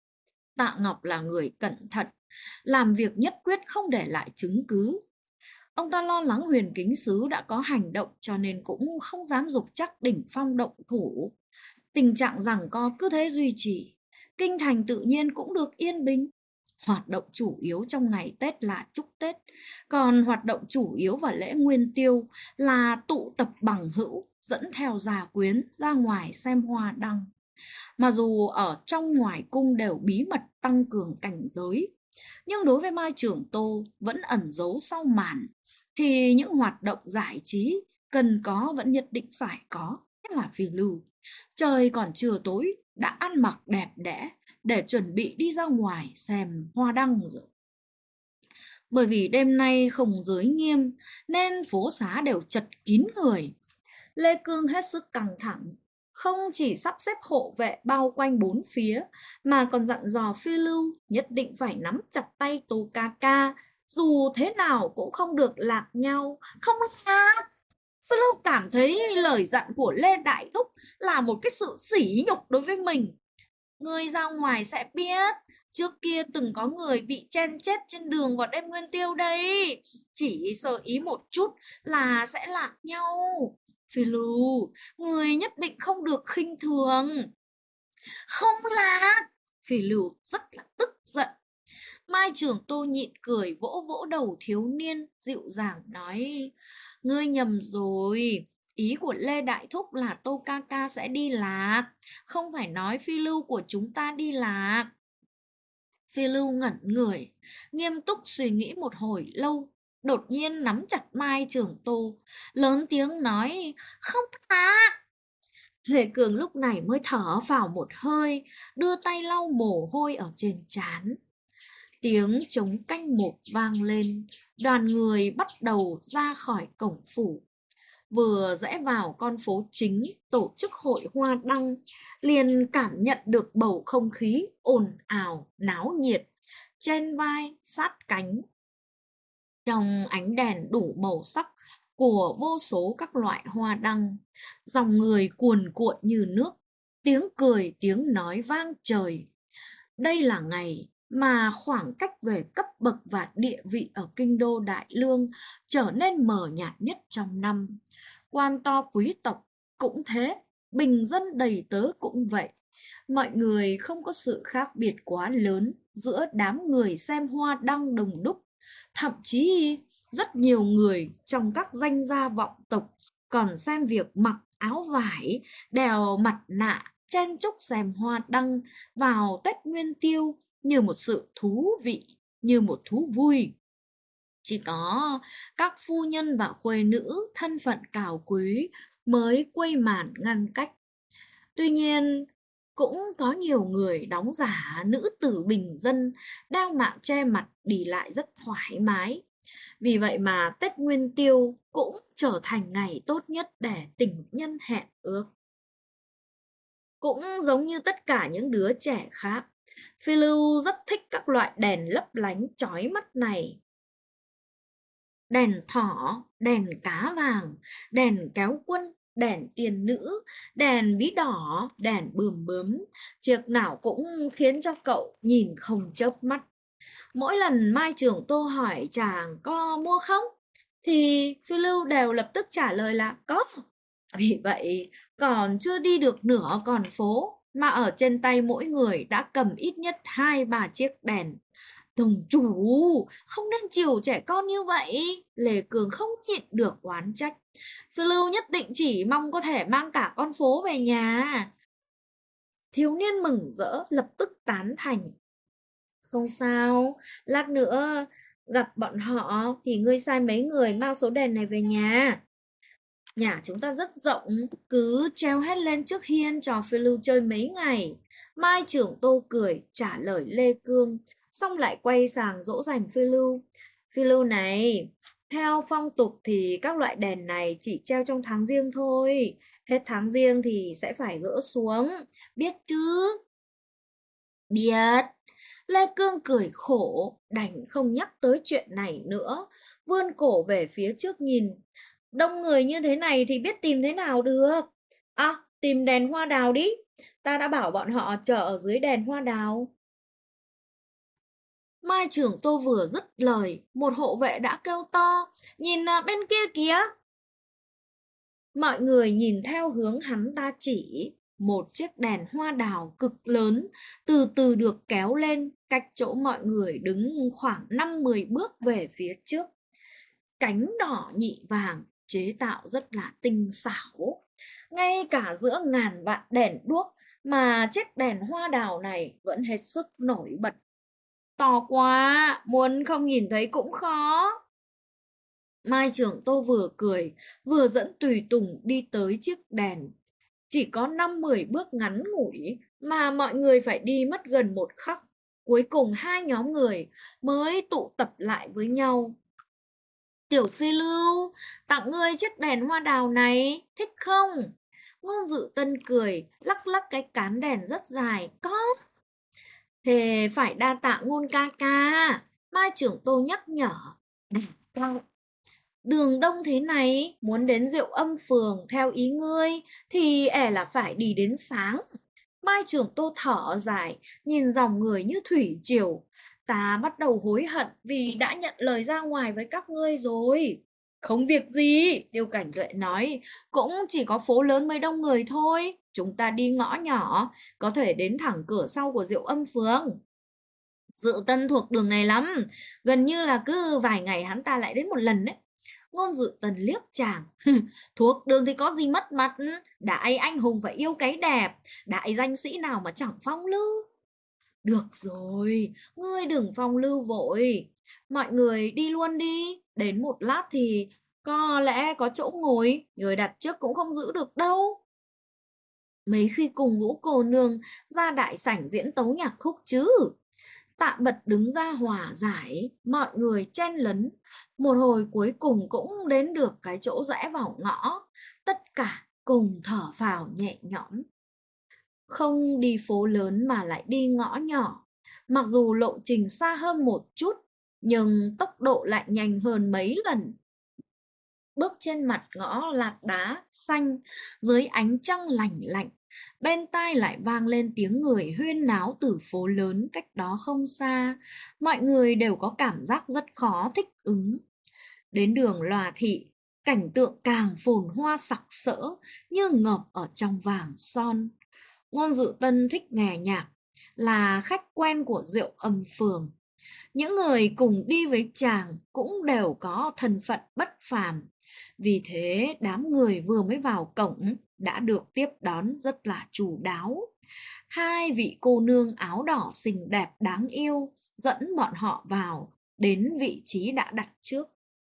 Speaker 1: Tạ Ngọc là người cẩn thận, làm việc nhất quyết không để lại chứng cứ. Ông ta lo lắng Huyền Kính Sứ đã có hành động cho nên cũng không dám dục chắc đỉnh phong động thủ. Tình trạng giằng co cứ thế duy trì, kinh thành tự nhiên cũng được yên bình. Hoạt động chủ yếu trong ngày Tết là chúc Tết, còn hoạt động chủ yếu vào lễ Nguyên Tiêu là tụ tập bằng hữu, dẫn theo gia quyến ra ngoài xem hoa đăng. Mà dù ở trong ngoài cung đều bí mật tăng cường cảnh giới, nhưng đối với Mai Trường Tô vẫn ẩn giấu sau màn, thì những hoạt động giải trí cần có vẫn nhất định phải có, nhất là phiêu lưu. Trời còn chưa tối đã ăn mặc đẹp đẽ để chuẩn bị đi ra ngoài xem hoa đăng rồi. Bởi vì đêm nay không giới nghiêm nên phố xá đều chật kín người. Lê Cương hết sức căng thẳng, không chỉ sắp xếp hộ vệ bao quanh bốn phía mà còn dặn dò Phi Lưu nhất định phải nắm chặt tay Tô Ca Ca, dù thế nào cũng không được lạc nhau. Không lạc. Phi Lưu cảm thấy lời dặn của Lê Đại Thúc là một cái sự sỉ nhục đối với mình. Ngươi ra ngoài sẽ biết, trước kia từng có người bị chen chết trên đường vào đêm Nguyên Tiêu đây. Chỉ sơ ý một chút là sẽ lạc nhau. Phi Lưu, người nhất định không được khinh thường. Không lạc. Phi Lưu rất là tức giận. Mai Trường Tô nhịn cười vỗ vỗ đầu thiếu niên, dịu dàng nói: Ngươi nhầm rồi. Ý của Lê Đại Thúc là Tô Ca Ca sẽ đi lạc, không phải nói Phi Lưu của chúng ta đi lạc. Phi Lưu ngẩn người, nghiêm túc suy nghĩ một hồi lâu, đột nhiên nắm chặt Mai Trường Tô, lớn tiếng nói: Không lạc. Lê Cường lúc này mới thở vào một hơi, đưa tay lau mồ hôi ở trên trán. Tiếng trống canh một vang lên, đoàn người bắt đầu ra khỏi cổng phủ. Vừa rẽ vào con phố chính tổ chức hội hoa đăng, liền cảm nhận được bầu không khí ồn ào, náo nhiệt, trên vai, sát cánh. Trong ánh đèn đủ màu sắc của vô số các loại hoa đăng, dòng người cuồn cuộn như nước, tiếng cười tiếng nói vang trời. Đây là ngày mà khoảng cách về cấp bậc và địa vị ở kinh đô Đại Lương trở nên mờ nhạt nhất trong năm. Quan to quý tộc cũng thế, bình dân đầy tớ cũng vậy. Mọi người không có sự khác biệt quá lớn giữa đám người xem hoa đăng đông đúc. Thậm chí rất nhiều người trong các danh gia vọng tộc còn xem việc mặc áo vải, đeo mặt nạ, chen chúc xem hoa đăng vào Tết Nguyên Tiêu như một sự thú vị, như một thú vui. Chỉ có các phu nhân và khuê nữ thân phận cao quý mới quây màn ngăn cách. Tuy nhiên, cũng có nhiều người đóng giả nữ tử bình dân, đeo mạng che mặt đi lại rất thoải mái. Vì vậy mà Tết Nguyên Tiêu cũng trở thành ngày tốt nhất để tình nhân hẹn ước. Cũng giống như tất cả những đứa trẻ khác, Phi Lưu rất thích các loại đèn lấp lánh chói mắt này. Đèn thỏ, đèn cá vàng, đèn kéo quân, đèn tiền nữ, đèn bí đỏ, đèn bướm bướm, chiếc nào cũng khiến cho cậu nhìn không chớp mắt. Mỗi lần Mai Trường Tô hỏi chàng có mua không, thì Phi Lưu đều lập tức trả lời là có. Vì vậy, còn chưa đi được nửa con phố, mà ở trên tay mỗi người đã cầm ít nhất 2-3 chiếc đèn. Tổng chủ, không nên chiều trẻ con như vậy. Lê Cường không nhịn được oán trách. Phi Lưu nhất định chỉ mong có thể mang cả con phố về nhà. Thiếu niên mừng rỡ lập tức tán thành. Không sao, lát nữa gặp bọn họ thì ngươi sai mấy người mang số đèn này về nhà. Nhà chúng ta rất rộng, cứ treo hết lên trước hiên cho Phi Lưu chơi mấy ngày. Mai Trưởng Tô cười trả lời Lê Cương, xong lại quay sang dỗ dành Phi Lưu. Phi Lưu này, theo phong tục thì các loại đèn này chỉ treo trong tháng Giêng thôi. Hết tháng Giêng thì sẽ phải gỡ xuống, biết chứ? Biết. Lê Cương cười khổ, đành không nhắc tới chuyện này nữa, vươn cổ về phía trước nhìn. Đông người như thế này thì biết tìm thế nào được. À, tìm đèn hoa đào đi. Ta đã bảo bọn họ chờ ở dưới đèn hoa đào. Mai trưởng Tô vừa dứt lời, một hộ vệ đã kêu to, nhìn bên kia kìa. Mọi người nhìn theo hướng hắn ta chỉ, một chiếc đèn hoa đào cực lớn từ từ được kéo lên, cách chỗ mọi người đứng khoảng 5-10 bước về phía trước. Cánh đỏ nhị vàng chế tạo rất là tinh xảo. Ngay cả giữa ngàn vạn đèn đuốc mà chiếc đèn hoa đào này vẫn hết sức nổi bật. To quá, muốn không nhìn thấy cũng khó. Mai trưởng Tô vừa cười, vừa dẫn tùy tùng đi tới chiếc đèn. Chỉ có 5-10 bước ngắn ngủi mà mọi người phải đi mất gần một khắc. Cuối cùng hai nhóm người mới tụ tập lại với nhau. Tiểu Phi Lưu, tặng ngươi chiếc đèn hoa đào này, thích không? Ngôn Dự Tân cười, lắc lắc cái cán đèn rất dài. Có. Thế phải đa tạ Ngôn ca ca. Mai trưởng Tô nhắc nhở. Đường đông thế này, muốn đến Diệu Âm phường theo ý ngươi thì là phải đi đến sáng. Mai trưởng Tô thở dài, nhìn dòng người như thủy triều. Ta bắt đầu hối hận vì đã nhận lời ra ngoài với các ngươi rồi. Không việc gì, Tiêu Cảnh Duệ nói, cũng chỉ có phố lớn mới đông người thôi. Chúng ta đi ngõ nhỏ, có thể đến thẳng cửa sau của Diệu Âm phường. Dự Tân thuộc đường này lắm, gần như là cứ vài ngày hắn ta lại đến một lần đấy. Ngôn Dự Tần liếc chàng. Thuộc đường thì có gì mất mặt, đại anh hùng phải yêu cái đẹp, đại danh sĩ nào mà chẳng phong lưu. Được rồi, ngươi đừng phong lưu vội, mọi người đi luôn đi, đến một lát thì có lẽ có chỗ ngồi, người đặt trước cũng không giữ được đâu. Mấy khi cùng Ngũ cô nương ra đại sảnh diễn tấu nhạc khúc chứ. Tạ Bật đứng ra hòa giải, mọi người chen lấn. Một hồi cuối cùng cũng đến được cái chỗ rẽ vào ngõ. Tất cả cùng thở phào nhẹ nhõm. Không đi phố lớn mà lại đi ngõ nhỏ. Mặc dù lộ trình xa hơn một chút, nhưng tốc độ lại nhanh hơn mấy lần. Bước trên mặt ngõ lát đá xanh dưới ánh trăng lành lạnh. Bên tai lại vang lên tiếng người huyên náo từ phố lớn cách đó không xa. Mọi người đều có cảm giác rất khó thích ứng. Đến đường Lòa Thị, cảnh tượng càng phồn hoa sặc sỡ như ngợp ở trong vàng son. Ngôn Dự Tân thích nghe nhạc, là khách quen của Diệu Âm phường. Những người cùng đi với chàng cũng đều có thân phận bất phàm. Vì thế đám người vừa mới vào cổng đã được tiếp đón rất là chu đáo. Hai vị cô nương áo đỏ xinh đẹp đáng yêu dẫn bọn họ vào đến vị trí đã đặt trước.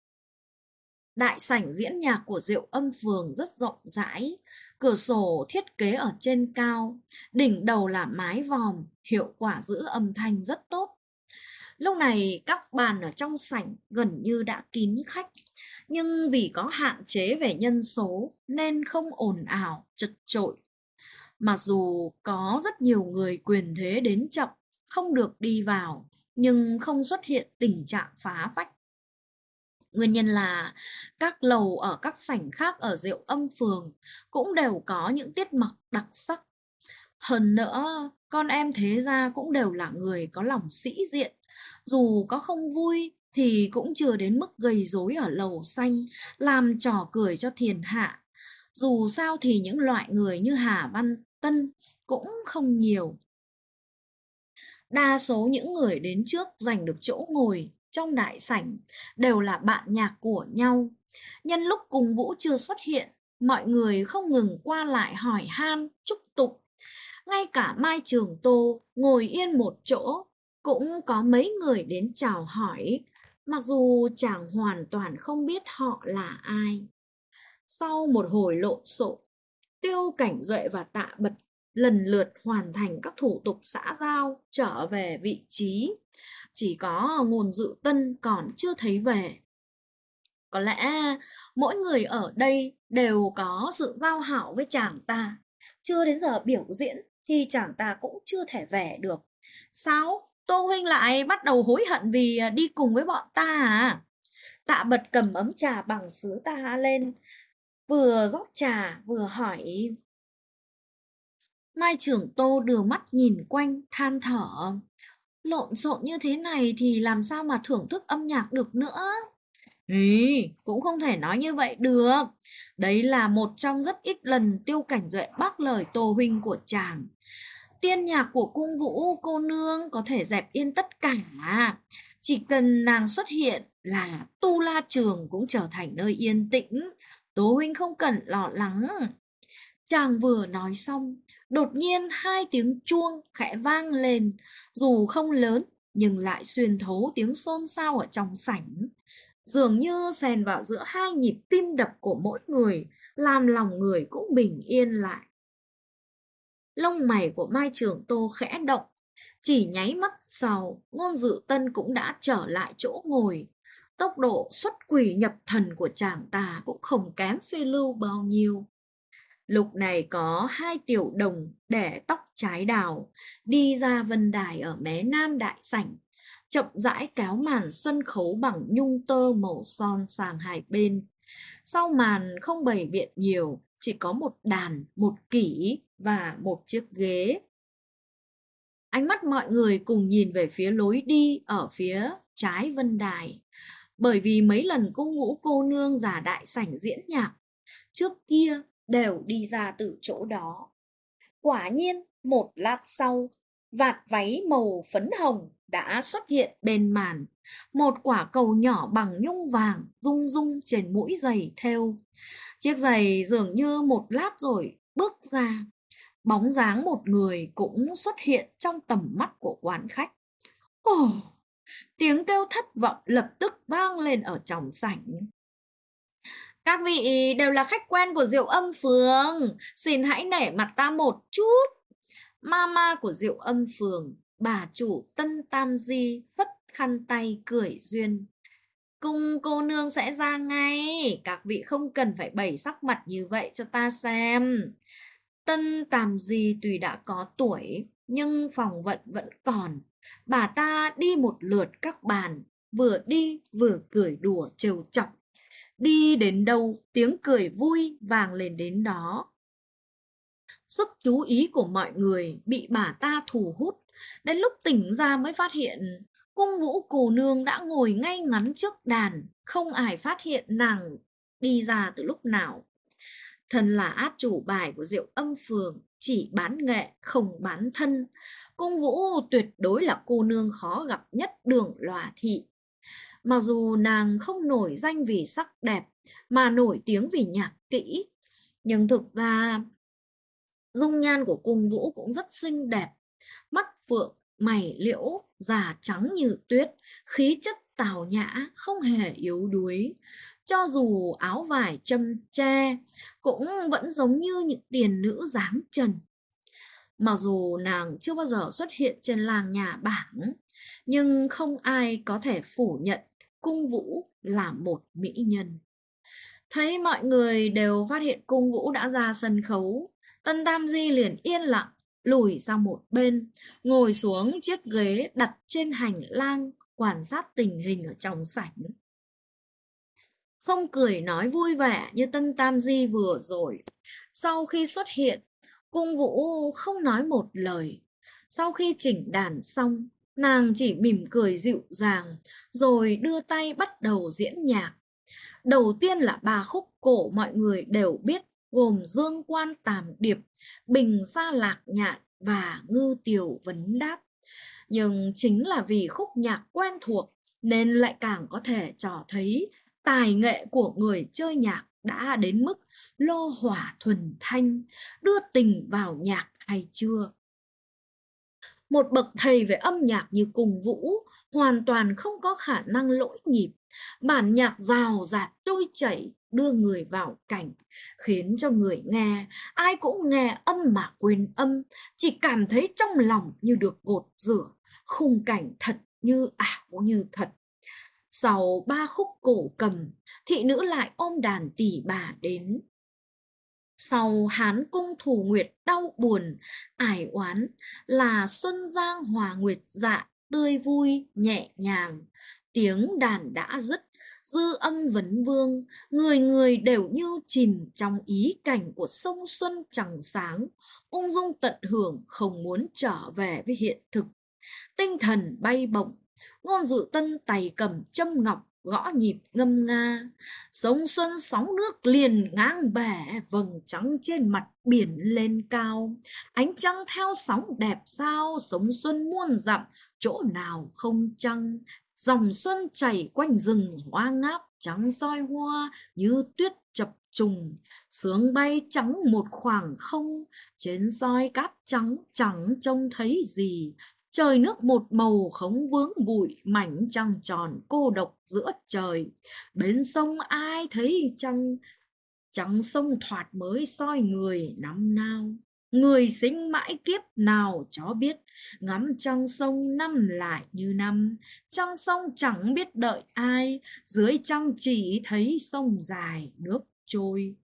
Speaker 1: Đại sảnh diễn nhạc của Diệu Âm phường rất rộng rãi, cửa sổ thiết kế ở trên cao, đỉnh đầu là mái vòm, hiệu quả giữ âm thanh rất tốt. Lúc này các bàn ở trong sảnh gần như đã kín khách, nhưng vì có hạn chế về nhân số nên không ồn ào, chật chội. Mặc dù có rất nhiều người quyền thế đến chậm, không được đi vào, nhưng không xuất hiện tình trạng phá vách. Nguyên nhân là các lầu ở các sảnh khác ở Diệu Âm phường cũng đều có những tiết mục đặc sắc. Hơn nữa, con em thế gia cũng đều là người có lòng sĩ diện. Dù có không vui thì cũng chưa đến mức gây rối ở lầu xanh, làm trò cười cho thiên hạ. Dù sao thì những loại người như Hà Văn Tân cũng không nhiều. Đa số những người đến trước giành được chỗ ngồi trong đại sảnh đều là bạn nhạc của nhau. Nhân lúc Cùng Vũ chưa xuất hiện, mọi người không ngừng qua lại hỏi han, chúc tụng. Ngay cả Mai Trường Tô ngồi yên một chỗ, cũng có mấy người đến chào hỏi, mặc dù chàng hoàn toàn không biết họ là ai. Sau một hồi lộn xộn, Tiêu Cảnh Duệ và Tạ Bật lần lượt hoàn thành các thủ tục xã giao trở về vị trí. Chỉ có Ngôn Dự Tân còn chưa thấy về. Có lẽ mỗi người ở đây đều có sự giao hảo với chàng ta. Chưa đến giờ biểu diễn thì chàng ta cũng chưa thể về được. Sao? Tô huynh lại bắt đầu hối hận vì đi cùng với bọn ta à? Tạ Bật cầm ấm trà bằng sứ ta lên, vừa rót trà vừa hỏi. Mai trưởng Tô đưa mắt nhìn quanh than thở. Lộn xộn như thế này thì làm sao mà thưởng thức âm nhạc được nữa. Ý, cũng không thể nói như vậy được. Đấy là một trong rất ít lần Tiêu Cảnh Duệ bác lời Tô huynh của chàng. Tiên nhạc của cung vũ cô nương có thể dẹp yên tất cả. Chỉ cần nàng xuất hiện là Tu La Trường cũng trở thành nơi yên tĩnh. Tô huynh không cần lo lắng. Chàng vừa nói xong, đột nhiên hai tiếng chuông khẽ vang lên, dù không lớn nhưng lại xuyên thấu tiếng xôn xao ở trong sảnh. Dường như xen vào giữa hai nhịp tim đập của mỗi người, làm lòng người cũng bình yên lại. Lông mày của Mai Trường Tô khẽ động, chỉ nháy mắt sau, Ngôn Dự Tân cũng đã trở lại chỗ ngồi. Tốc độ xuất quỷ nhập thần của chàng ta cũng không kém Phi Lưu bao nhiêu. Lúc này có hai tiểu đồng để tóc trái đào đi ra vân đài ở mé nam đại sảnh, chậm rãi kéo màn sân khấu bằng nhung tơ màu son sang hai bên. Sau màn không bày biện nhiều, chỉ có một đàn, một kỷ và một chiếc ghế. Ánh mắt mọi người cùng nhìn về phía lối đi ở phía trái vân đài, bởi vì mấy lần cung vũ cô nương giả đại sảnh diễn nhạc trước kia đều đi ra từ chỗ đó. Quả nhiên, một lát sau, vạt váy màu phấn hồng đã xuất hiện bên màn. Một quả cầu nhỏ bằng nhung vàng rung rung trên mũi giày thêu. Chiếc giày dường như một lát rồi bước ra. Bóng dáng một người cũng xuất hiện trong tầm mắt của quan khách. Ồ! Tiếng kêu thất vọng lập tức vang lên ở trong sảnh. Các vị đều là khách quen của Diệu Âm Phường, xin hãy nể mặt ta một chút. Mama của Diệu Âm Phường, bà chủ Tân Tam Di phất khăn tay cười duyên. Cùng cô nương sẽ ra ngay, các vị không cần phải bày sắc mặt như vậy cho ta xem. Tân Tam Di tuy đã có tuổi, nhưng phòng vận vẫn còn. Bà ta đi một lượt các bàn, vừa đi vừa cười đùa trêu chọc. Đi đến đâu, tiếng cười vui vang lên đến đó. Sức chú ý của mọi người bị bà ta thu hút. Đến lúc tỉnh ra mới phát hiện cung vũ cô nương đã ngồi ngay ngắn trước đàn. Không ai phát hiện nàng đi ra từ lúc nào. Thân là át chủ bài của Diệu Âm Phường, chỉ bán nghệ không bán thân. Cung vũ tuyệt đối là cô nương khó gặp nhất Đường Lòa Thị. Mặc dù nàng không nổi danh vì sắc đẹp, mà nổi tiếng vì nhạc kỹ, nhưng thực ra dung nhan của cung vũ cũng rất xinh đẹp. Mắt phượng, mày liễu, da trắng như tuyết, khí chất tào nhã, không hề yếu đuối. Cho dù áo vải châm tre, cũng vẫn giống như những tiền nữ dáng trần. Mặc dù nàng chưa bao giờ xuất hiện trên làng nhà bảng, nhưng không ai có thể phủ nhận cung vũ là một mỹ nhân. Thấy mọi người đều phát hiện cung vũ đã ra sân khấu, Tân Tam Di liền yên lặng lùi sang một bên, ngồi xuống chiếc ghế đặt trên hành lang, quan sát tình hình ở trong sảnh. Không cười nói vui vẻ như Tân Tam Di vừa rồi. Sau khi xuất hiện, cung vũ không nói một lời. Sau khi chỉnh đàn xong, nàng chỉ mỉm cười dịu dàng, rồi đưa tay bắt đầu diễn nhạc. Đầu tiên là ba khúc cổ mọi người đều biết, gồm Dương Quan Tàm Điệp, Bình Sa Lạc Nhạn và Ngư Tiều Vấn Đáp. Nhưng chính là vì khúc nhạc quen thuộc nên lại càng có thể cho thấy tài nghệ của người chơi nhạc đã đến mức lô hỏa thuần thanh, đưa tình vào nhạc hay chưa. Một bậc thầy về âm nhạc như cung vũ hoàn toàn không có khả năng lỗi nhịp. Bản nhạc rào rạt trôi chảy đưa người vào cảnh, khiến cho người nghe ai cũng nghe âm mà quên âm, chỉ cảm thấy trong lòng như được gột rửa, khung cảnh thật như ảo như thật. Sau ba khúc cổ cầm, thị nữ lại ôm đàn tỳ bà đến. Sau Hán cung Thủ Nguyệt đau buồn, ải oán là Xuân Giang Hòa Nguyệt dạ tươi vui nhẹ nhàng. Tiếng đàn đã dứt, dư âm vấn vương, người người đều như chìm trong ý cảnh của sông xuân trăng sáng, ung dung tận hưởng không muốn trở về với hiện thực. tinh thần bay bổng. Ngôn Dự Tân tay cầm châm ngọc, gõ nhịp ngâm nga. Sông xuân sóng nước liền ngang bể, vầng trắng trên mặt biển lên cao. Ánh trăng theo sóng đẹp sao, sông xuân muôn dặm, chỗ nào không trăng. Dòng xuân chảy quanh rừng hoa ngát, trắng soi hoa như tuyết chập trùng. Sương bay trắng một khoảng không, trên soi cát trắng chẳng trông thấy gì. Trời nước một màu không vướng bụi, mảnh trăng tròn cô độc giữa trời. Bên sông ai thấy trăng, trăng sông thoạt mới soi người năm nào. Người sinh mãi kiếp nào chó biết, ngắm trăng sông năm lại như năm. Trăng sông chẳng biết đợi ai, dưới trăng chỉ thấy sông dài nước trôi.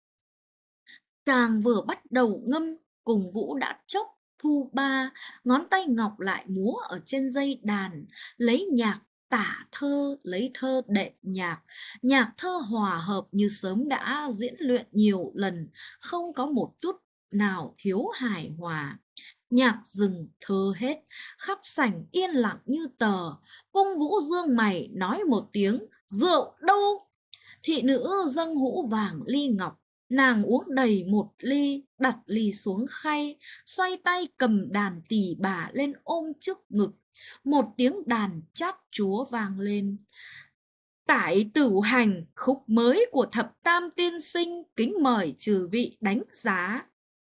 Speaker 1: Chàng vừa bắt đầu ngâm, Cùng Vũ đã chốc thu ba, ngón tay ngọc lại múa ở trên dây đàn, lấy nhạc tả thơ, lấy thơ đệm nhạc. Nhạc thơ hòa hợp như sớm đã diễn luyện nhiều lần, không có một chút nào thiếu hài hòa. Nhạc dừng thơ hết, khắp sảnh yên lặng như tờ. Cung Vũ dương mày nói một tiếng, rượu đâu? Thị nữ dâng hũ vàng ly ngọc, nàng uống đầy một ly, đặt ly xuống khay, xoay tay cầm đàn tỳ bà lên ôm trước ngực. Một tiếng đàn chát chúa vang lên. Tải Tửu Hành, khúc mới của Thập Tam tiên sinh, kính mời chư vị đánh giá.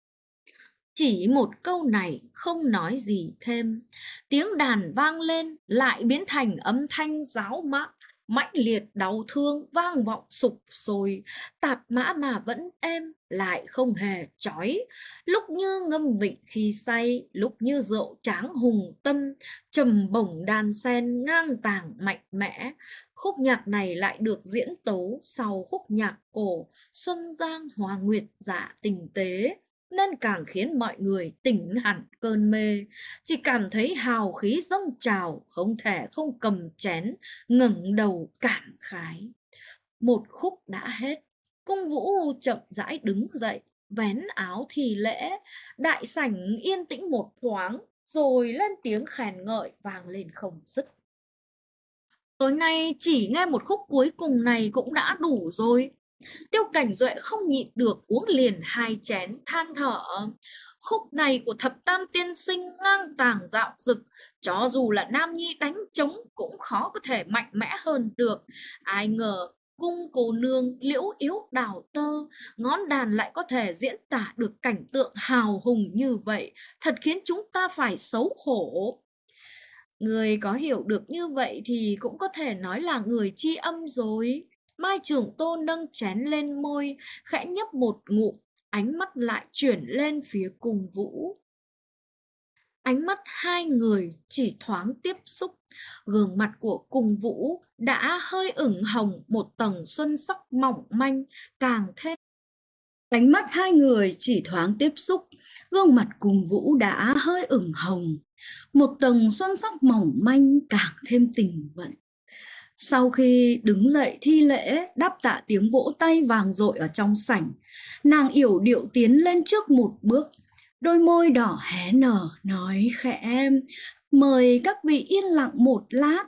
Speaker 1: Chỉ một câu này không nói gì thêm. Tiếng đàn vang lên lại biến thành âm thanh giáo mát, mãnh liệt đau thương vang vọng sục sôi. Tạp mã mà vẫn êm, lại không hề chói. Lúc như ngâm vịnh khi say, lúc như rượu tráng hùng tâm. Trầm bổng đàn sen ngang tàng mạnh mẽ. Khúc nhạc này lại được diễn tấu sau khúc nhạc cổ Xuân Giang Hoa Nguyệt Dạ Tình Tế, nên càng khiến mọi người tỉnh hẳn cơn mê. Chỉ cảm thấy hào khí dâng trào, không thể không cầm chén, ngẩng đầu cảm khái. Một khúc đã hết, Cung Vũ chậm rãi đứng dậy, vén áo thì lễ. Đại sảnh yên tĩnh một thoáng, rồi lên tiếng khen ngợi vang lên không dứt. Tối nay chỉ nghe một khúc cuối cùng này cũng đã đủ rồi. Tiêu Cảnh Duệ không nhịn được uống liền 2 chén, than thở. Khúc này của Thập Tam tiên sinh ngang tàng dạo dực, cho dù là nam nhi đánh trống cũng khó có thể mạnh mẽ hơn được. Ai ngờ cung cô nương liễu yếu đào tơ, ngón đàn lại có thể diễn tả được cảnh tượng hào hùng như vậy, thật khiến chúng ta phải xấu hổ. Người có hiểu được như vậy thì cũng có thể nói là người tri âm rồi. Mai Trường Tô nâng chén lên môi, khẽ nhấp một ngụm, ánh mắt lại chuyển lên phía Cung Vũ. Ánh mắt hai người chỉ thoáng tiếp xúc, gương mặt của Cung Vũ đã hơi ửng hồng, một tầng xuân sắc mỏng manh càng thêm. Ánh mắt hai người chỉ thoáng tiếp xúc, gương mặt Cung Vũ đã hơi ửng hồng, một tầng xuân sắc mỏng manh càng thêm tình vận. Sau khi đứng dậy thi lễ, đáp tạ tiếng vỗ tay vang dội ở trong sảnh, nàng yểu điệu tiến lên trước một bước, đôi môi đỏ hé nở, nói khẽ, mời các vị yên lặng một lát.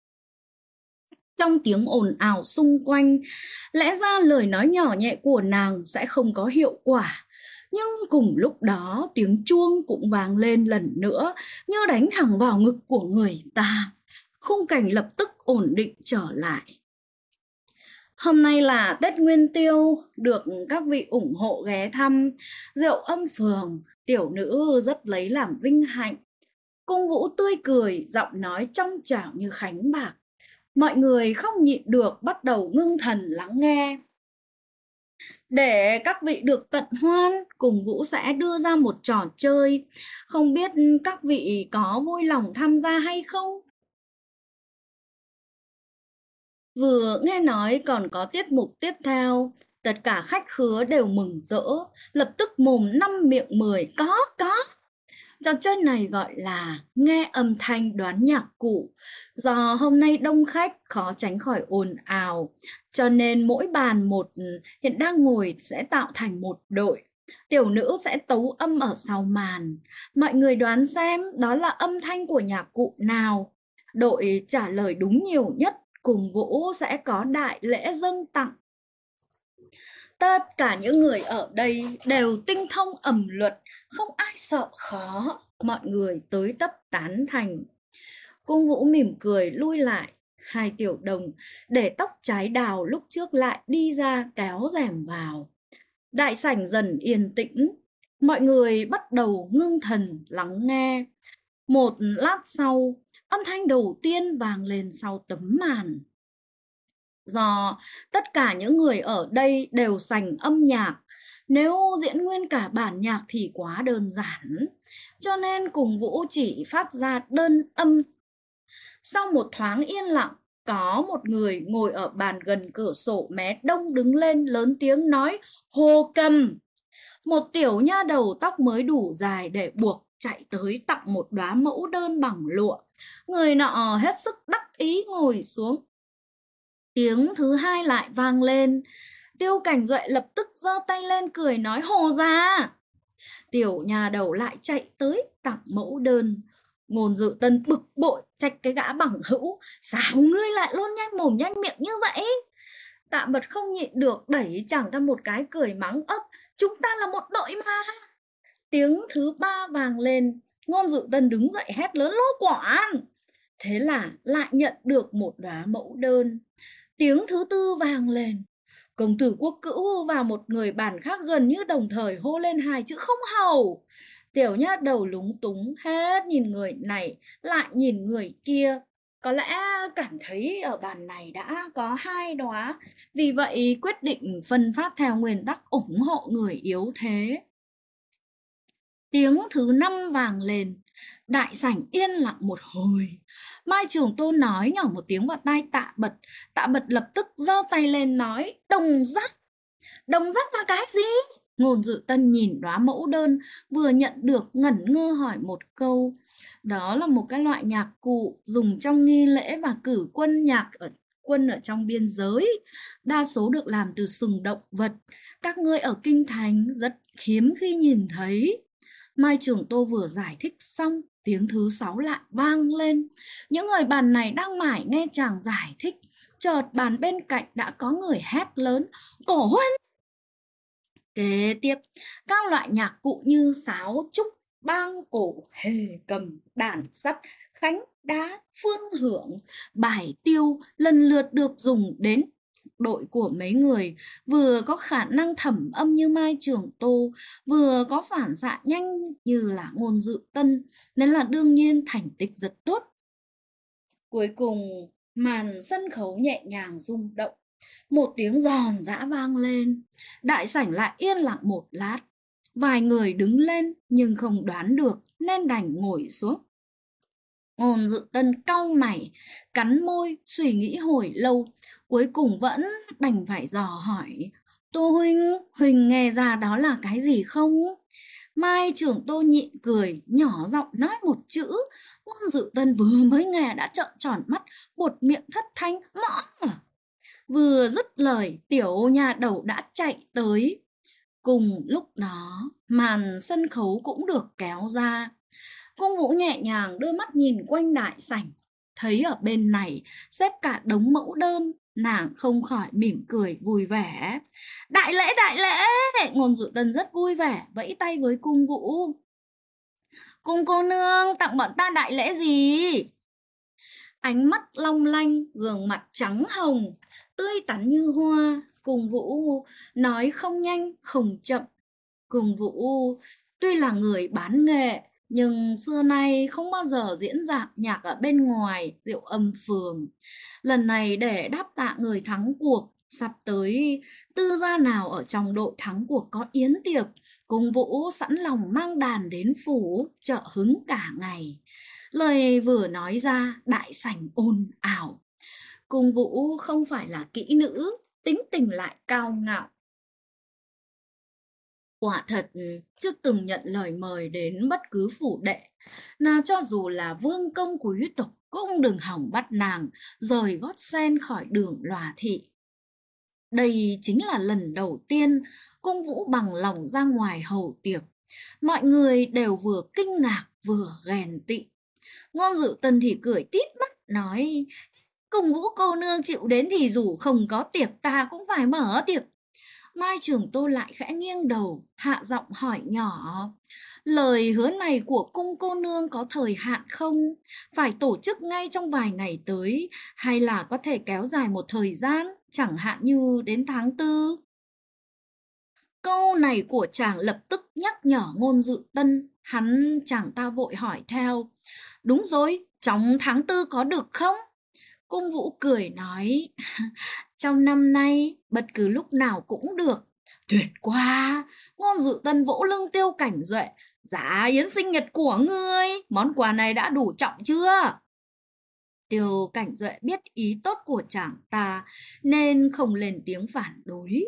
Speaker 1: Trong tiếng ồn ào xung quanh, lẽ ra lời nói nhỏ nhẹ của nàng sẽ không có hiệu quả. Nhưng cùng lúc đó tiếng chuông cũng vang lên lần nữa, như đánh thẳng vào ngực của người ta. Khung cảnh lập tức ổn định trở lại. Hôm nay là Tết Nguyên Tiêu, được các vị ủng hộ ghé thăm Rượu Âm Phường, tiểu nữ rất lấy làm vinh hạnh. Cung Vũ tươi cười, giọng nói trong trẻo như khánh bạc. Mọi người không nhịn được bắt đầu ngưng thần lắng nghe. Để các vị được tận hoan, Cung Vũ sẽ đưa ra một trò chơi. Không biết các vị có vui lòng tham gia hay không? Vừa nghe nói còn có tiết mục tiếp theo, tất cả khách khứa đều mừng rỡ, lập tức mồm năm miệng mười, có. Trò chơi này gọi là nghe âm thanh đoán nhạc cụ. Do hôm nay đông khách khó tránh khỏi ồn ào, cho nên mỗi bàn một hiện đang ngồi sẽ tạo thành một đội. Tiểu nữ sẽ tấu âm ở sau màn. Mọi người đoán xem đó là âm thanh của nhạc cụ nào. Đội trả lời đúng nhiều nhất cùng Vũ sẽ có đại lễ dâng tặng. Tất cả những người ở đây đều tinh thông ẩm luật, không ai sợ khó. Mọi người tới tấp tán thành. Cung Vũ mỉm cười lui lại. Hai tiểu đồng để tóc trái đào lúc trước lại đi ra kéo rèm vào. Đại sảnh dần yên tĩnh. Mọi người bắt đầu ngưng thần lắng nghe. Một lát sau, âm thanh đầu tiên vang lên sau tấm màn. Do tất cả những người ở đây đều sành âm nhạc, nếu diễn nguyên cả bản nhạc thì quá đơn giản, cho nên cùng Vũ chỉ phát ra đơn âm. Sau một thoáng yên lặng, có một người ngồi ở bàn gần cửa sổ mé đông đứng lên lớn tiếng nói Hồ Cầm. Một tiểu nha đầu tóc mới đủ dài để buộc chạy tới tặng một đóa mẫu đơn bằng lụa. Người nọ hết sức đắc ý ngồi xuống. Tiếng thứ hai lại vang lên. Tiêu Cảnh Duệ lập tức giơ tay lên cười nói Hồ gia. Tiểu nhà đầu lại chạy tới tặng mẫu đơn. Ngôn Dự Tân bực bội trách cái gã bằng hữu. Sao ngươi lại luôn nhanh mồm nhanh miệng như vậy? Tạ Bật không nhịn được đẩy chàng ta một cái cười mắng ấp. Chúng ta là một đội mà. Tiếng thứ ba vang lên. Ngôn Dự Tân đứng dậy hét lớn lô quản. Thế là lại nhận được một đóa mẫu đơn. Tiếng thứ tư vang lên. Công tử Quốc Cữu và một người bàn khác gần như đồng thời hô lên hai chữ không hầu. Tiểu nha đầu lúng túng hết nhìn người này lại nhìn người kia. Có lẽ cảm thấy ở bàn này đã có hai đóa, vì vậy quyết định phân phát theo nguyên tắc ủng hộ người yếu thế. Tiếng thứ năm vang lên. Đại sảnh yên lặng một hồi. Mai Trường Tôn nói nhỏ một tiếng vào tai Tạ Bật. Tạ Bật lập tức giơ tay lên nói đồng giác. Đồng giác là cái gì? Ngôn Dự Tân nhìn đóa mẫu đơn vừa nhận được ngẩn ngơ hỏi một câu. Đó là một cái loại nhạc cụ dùng trong nghi lễ và cử quân ở trong biên giới. Đa số được làm từ sừng động vật. Các ngươi ở kinh thành rất hiếm khi nhìn thấy. Mai Trường Tô vừa giải thích xong, tiếng thứ sáu lại vang lên. Những người bàn này đang mải nghe chàng giải thích. Chợt bàn bên cạnh đã có người hét lớn. Cổ huân! Kế tiếp, các loại nhạc cụ như sáo trúc, bang cổ, hề cầm, đàn sắt, khánh đá, phương hưởng, bài tiêu lần lượt được dùng đến. Đội của mấy người vừa có khả năng thẩm âm như Mai Trường Tô, vừa có phản xạ nhanh như là Ngôn Dự Tân, nên là đương nhiên thành tích rất tốt. Cuối cùng, màn sân khấu nhẹ nhàng rung động. Một tiếng giòn giã vang lên. Đại sảnh lại yên lặng một lát. Vài người đứng lên nhưng không đoán được nên đành ngồi xuống. Ngôn Dự Tân cau mày, cắn môi, suy nghĩ hồi lâu. Cuối cùng vẫn đành phải dò hỏi. Tô Huynh nghe ra đó là cái gì không? Mai Trường Tô nhịn cười, nhỏ giọng nói một chữ. Ngôn Dự Tân vừa mới nghe đã trợn tròn mắt, buột miệng thất thanh, mõ. Vừa dứt lời, tiểu nha đầu đã chạy tới. Cùng lúc đó, màn sân khấu cũng được kéo ra. Cung Vũ nhẹ nhàng đưa mắt nhìn quanh đại sảnh. Thấy ở bên này xếp cả đống mẫu đơn, nàng không khỏi mỉm cười vui vẻ. Đại lễ, đại lễ! Ngôn Dự Tân rất vui vẻ, vẫy tay với Cung Vũ. Cung cô nương tặng bọn ta đại lễ gì? Ánh mắt long lanh, gương mặt trắng hồng, tươi tắn như hoa. Cung Vũ nói không nhanh không chậm. Cung Vũ tuy là người bán nghệ, nhưng xưa nay không bao giờ diễn dạng nhạc ở bên ngoài Diệu Âm Phường. Lần này để đáp tạ người thắng cuộc, sắp tới tư gia nào ở trong đội thắng cuộc có yến tiệc, Cung Vũ sẵn lòng mang đàn đến phủ trợ hứng cả ngày. Lời vừa nói ra, đại sảnh ồn ào. Cung Vũ không phải là kỹ nữ, tính tình lại cao ngạo. Quả thật chưa từng nhận lời mời đến bất cứ phủ đệ, nào cho dù là vương công quý tộc cũng đừng hỏng bắt nàng rời gót sen khỏi đường Lòa thị. Đây chính là lần đầu tiên Cung Vũ bằng lòng ra ngoài hầu tiệc. Mọi người đều vừa kinh ngạc vừa ghen tị. Ngôn Dự Tân thì cười tít mắt nói: Cung Vũ cô nương chịu đến thì dù không có tiệc ta cũng phải mở tiệc. Mai Trường Tô lại khẽ nghiêng đầu, hạ giọng hỏi nhỏ: Lời hứa này của cung cô nương có thời hạn không? Phải tổ chức ngay trong vài ngày tới, hay là có thể kéo dài một thời gian, chẳng hạn như đến tháng 4? Câu này của chàng lập tức nhắc nhở Ngôn Dự Tân, chàng ta vội hỏi theo: Đúng rồi, trong tháng 4 có được không? Cung Vũ cười nói: Trong năm nay, bất cứ lúc nào cũng được. Tuyệt quá! Ngôn Dự Tân vỗ lưng Tiêu Cảnh Duệ: Dạ yến sinh nhật của ngươi, món quà này đã đủ trọng chưa? Tiêu Cảnh Duệ biết ý tốt của chàng ta nên không lên tiếng phản đối.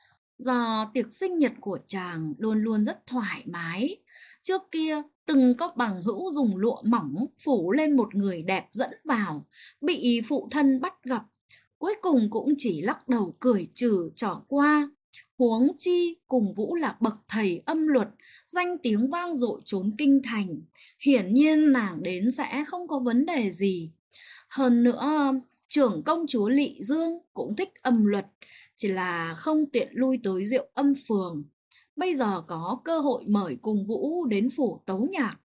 Speaker 1: Do tiệc sinh nhật của chàng luôn luôn rất thoải mái. Trước kia từng có bằng hữu dùng lụa mỏng phủ lên một người đẹp dẫn vào, bị phụ thân bắt gặp, cuối cùng cũng chỉ lắc đầu cười trừ trỏ qua. Huống chi Cùng Vũ là bậc thầy âm luật, danh tiếng vang dội chốn kinh thành, hiển nhiên nàng đến sẽ không có vấn đề gì. Hơn nữa, trưởng công chúa Lị Dương cũng thích âm luật, chỉ là không tiện lui tới Diệu Âm Phường. Bây giờ có cơ hội mời Cung Vũ đến phủ tấu nhạc,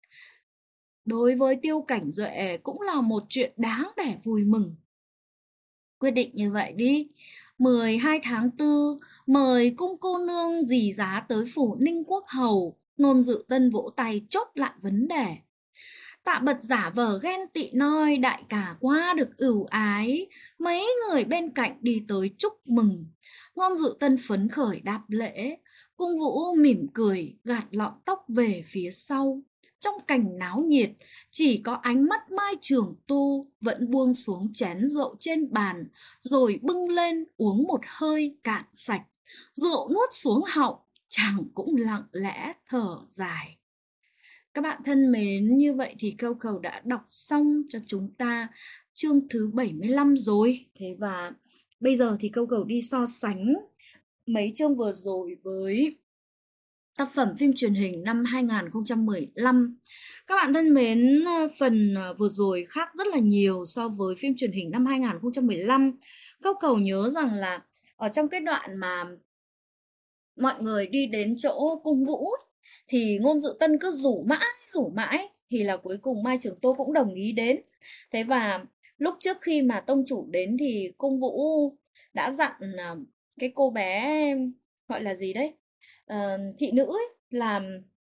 Speaker 1: đối với Tiêu Cảnh Duệ cũng là một chuyện đáng để vui mừng. Quyết định như vậy đi, 12 tháng 4 mời cung cô nương dì giá tới phủ Ninh Quốc Hầu. Ngôn Dự Tân vỗ tay chốt lại vấn đề. Tạ Bật giả vờ ghen tị nói đại ca quá được ưu ái. Mấy người bên cạnh đi tới chúc mừng. Ngôn Dự Tân phấn khởi đáp lễ. Cung Vũ mỉm cười gạt lọn tóc về phía sau. Trong cảnh náo nhiệt, chỉ có ánh mắt Mai Trường Tu vẫn buông xuống chén rượu trên bàn, rồi bưng lên uống một hơi cạn sạch. Rượu nuốt xuống họng, chàng cũng lặng lẽ thở dài. Các bạn thân mến, như vậy thì Câu Cầu đã đọc xong cho chúng ta chương thứ 75 rồi. Thế và bây giờ thì Câu Cầu đi so sánh mấy chương vừa rồi với tác phẩm phim truyền hình năm 2015. Các bạn thân mến, phần vừa rồi khác rất là nhiều so với phim truyền hình năm 2015. Câu Cầu nhớ rằng là ở trong cái đoạn mà mọi người đi đến chỗ Cung Vũ thì Ngôn Dự Tân cứ rủ mãi thì là cuối cùng Mai Trường Tô cũng đồng ý đến. Thế và lúc trước khi mà tông chủ đến thì Cung Vũ đã dặn cái cô bé gọi là gì đấy, thị nữ ấy, làm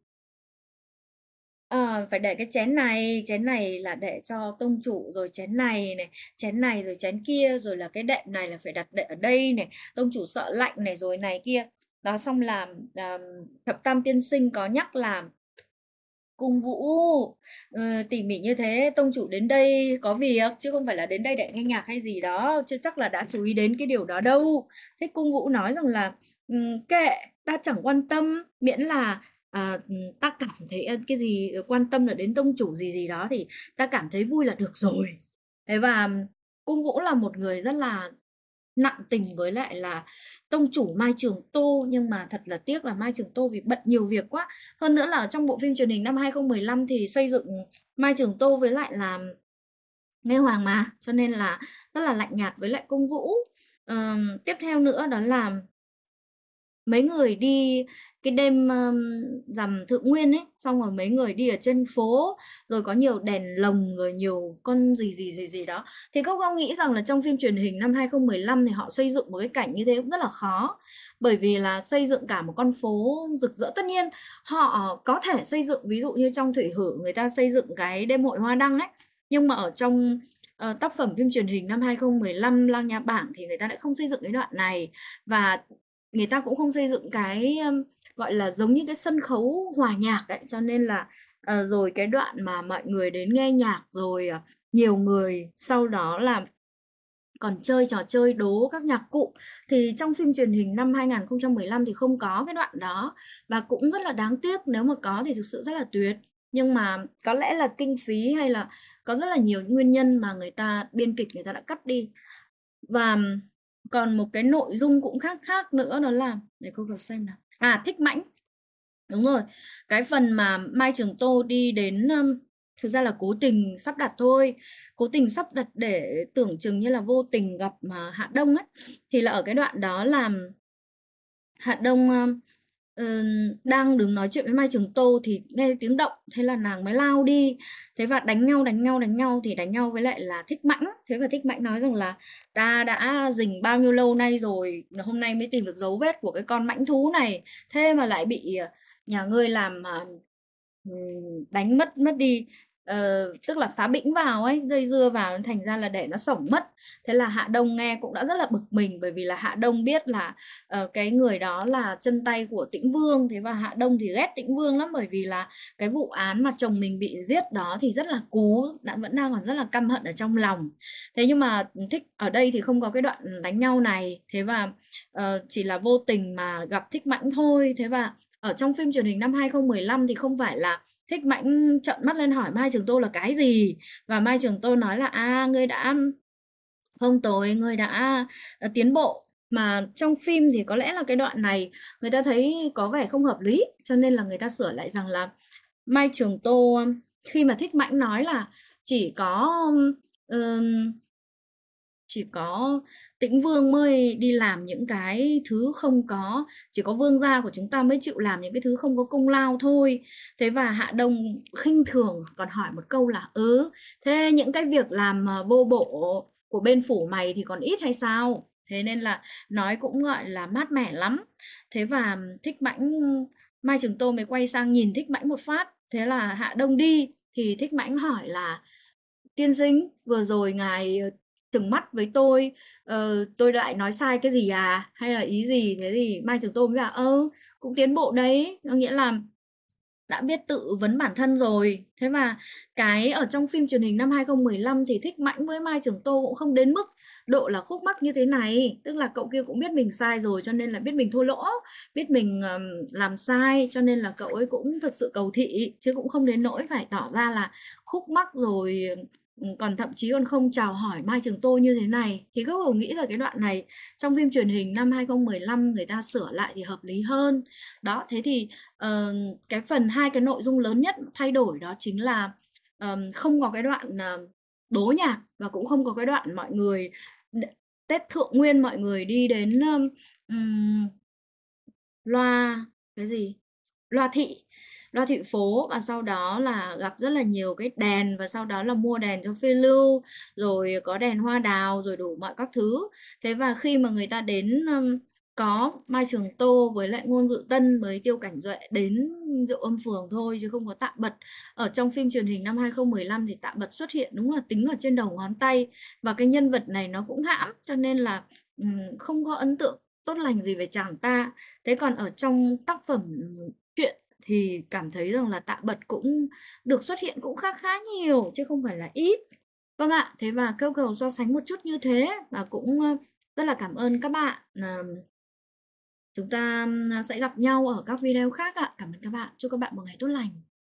Speaker 1: phải để cái chén này là để cho tông chủ, rồi chén này rồi chén kia, rồi là cái đệm này là phải đặt để ở đây này, tông chủ sợ lạnh này, rồi này kia. Đó, xong làm Thập Tam Tiên Sinh có nhắc là Cung Vũ tỉ mỉ như thế, tông chủ đến đây có việc chứ không phải là đến đây để nghe nhạc hay gì đó, chưa chắc là đã chú ý đến cái điều đó đâu. Thế Cung Vũ nói rằng là kệ, ta chẳng quan tâm, miễn là ta cảm thấy cái gì quan tâm là đến tông chủ gì gì đó thì ta cảm thấy vui là được rồi. Thế và Cung Vũ là một người rất là nặng tình với lại là tông chủ Mai Trường Tô, nhưng mà thật là tiếc là Mai Trường Tô vì bận nhiều việc quá. Hơn nữa là trong bộ phim truyền hình năm 2015 thì xây dựng Mai Trường Tô với lại là Nghe Hoàng mà, cho nên là rất là lạnh nhạt với lại Cung Vũ. Tiếp theo nữa đó là mấy người đi cái đêm rằm Thượng Nguyên ấy, xong rồi mấy người đi ở trên phố, rồi có nhiều đèn lồng, rồi nhiều con gì đó. Thì Cốc Cao nghĩ rằng là trong phim truyền hình năm 2015 thì họ xây dựng một cái cảnh như thế cũng rất là khó. Bởi vì là xây dựng cả một con phố rực rỡ. Tất nhiên họ có thể xây dựng, ví dụ như trong Thủy Hử người ta xây dựng cái đêm hội hoa đăng ấy. Nhưng mà ở trong tác phẩm phim truyền hình năm 2015 Lang Nha Bảng thì người ta lại không xây dựng cái đoạn này. Và người ta cũng không xây dựng cái gọi là giống như cái sân khấu hòa nhạc đấy, cho nên là rồi cái đoạn mà mọi người đến nghe nhạc, rồi nhiều người sau đó là còn chơi trò chơi đố các nhạc cụ, thì trong phim truyền hình năm 2015 thì không có cái đoạn đó, và cũng rất là đáng tiếc. Nếu mà có thì thực sự rất là tuyệt, nhưng mà có lẽ là kinh phí hay là có rất là nhiều nguyên nhân mà người ta biên kịch người ta đã cắt đi. Và Còn một cái nội dung cũng khác khác nữa đó là, để cô gặp xem nào. À, Thích Mãnh. Đúng rồi. Cái phần mà Mai Trường Tô đi đến thực ra là cố tình sắp đặt thôi. Cố tình sắp đặt để tưởng chừng như là vô tình gặp Hạ Đông ấy. Thì là ở cái đoạn đó là Hạ Đông đang đứng nói chuyện với Mai Trường Tô thì nghe tiếng động, thế là nàng mới lao đi. Thế và đánh nhau thì đánh nhau với lại là Thích Mãnh. Thế và Thích Mãnh nói rằng là ta đã rình bao nhiêu lâu nay rồi, hôm nay mới tìm được dấu vết của cái con mãnh thú này. Thế mà lại bị nhà ngươi làm đánh mất mất đi. Tức là phá bĩnh vào ấy, dây dưa vào thành ra là để nó sổng mất. Thế là Hạ Đông nghe cũng đã rất là bực mình, bởi vì là Hạ Đông biết là cái người đó là chân tay của Tĩnh Vương. Thế và Hạ Đông thì ghét Tĩnh Vương lắm, bởi vì là cái vụ án mà chồng mình bị giết đó thì rất là cú, vẫn đang còn rất là căm hận ở trong lòng. Thế nhưng mà thích ở đây thì không có cái đoạn đánh nhau này. Thế và chỉ là vô tình mà gặp Thích Mãnh thôi. Thế và ở trong phim truyền hình năm 2015 thì không phải là Thích Mãnh trợn mắt lên hỏi Mai Trường Tô là cái gì, và Mai Trường Tô nói là ngươi đã không tối, ngươi đã tiến bộ. Mà trong phim thì có lẽ là cái đoạn này người ta thấy có vẻ không hợp lý, cho nên là người ta sửa lại rằng là Mai Trường Tô khi mà Thích Mãnh nói là chỉ có ừm, chỉ có Tĩnh Vương mới đi làm những cái thứ không có, chỉ có vương gia của chúng ta mới chịu làm những cái thứ không có công lao thôi. Thế và Hạ Đông khinh thường còn hỏi một câu là thế những cái việc làm vô bộ của bên phủ mày thì còn ít hay sao? Thế nên là nói cũng gọi là mát mẻ lắm. Thế và Thích Mãnh, Mai Trường Tô mới quay sang nhìn Thích Mãnh một phát. Thế là Hạ Đông đi thì Thích Mãnh hỏi là: Tiên sinh, vừa rồi ngài trừng mắt với tôi lại nói sai cái gì à? Hay là ý gì? Thế thì Mai Trường Tô mới bảo, cũng tiến bộ đấy, có nghĩa là đã biết tự vấn bản thân rồi. Thế mà cái ở trong phim truyền hình năm 2015 thì Thích Mãnh với Mai Trường Tô cũng không đến mức độ là khúc mắc như thế này. Tức là cậu kia cũng biết mình sai rồi, cho nên là biết mình thua lỗ, biết mình làm sai, cho nên là cậu ấy cũng thực sự cầu thị, chứ cũng không đến nỗi phải tỏ ra là khúc mắc rồi. Còn thậm chí còn không chào hỏi Mai Trường Tô như thế này. Thì các bạn nghĩ là cái đoạn này trong phim truyền hình năm 2015 người ta sửa lại thì hợp lý hơn. Đó, thế thì cái phần hai cái nội dung lớn nhất thay đổi đó chính là không có cái đoạn đố nhạc, và cũng không có cái đoạn mọi người Tết Thượng Nguyên mọi người đi đến ừm, loa cái gì loa thị phố, và sau đó là gặp rất là nhiều cái đèn, và sau đó là mua đèn cho phiêu lưu, rồi có đèn hoa đào, rồi đủ mọi các thứ. Thế và khi mà người ta đến có Mai Trường Tô với lại Ngôn Dự Tân với Tiêu Cảnh Duệ đến Rượu Âm Phường thôi, chứ không có Tạ Bật. Ở trong phim truyền hình năm 2015 thì Tạ Bật xuất hiện đúng là tính ở trên đầu ngón tay, và cái nhân vật này nó cũng hãm, cho nên là không có ấn tượng tốt lành gì về chàng ta. Thế còn ở trong tác phẩm truyện thì cảm thấy rằng là Tạ Bật cũng được xuất hiện cũng khá khá nhiều, chứ không phải là ít. Vâng ạ, thế và câu cầu so sánh một chút như thế, và cũng rất là cảm ơn các bạn. Chúng ta sẽ gặp nhau ở các video khác ạ. Cảm ơn các bạn. Chúc các bạn một ngày tốt lành.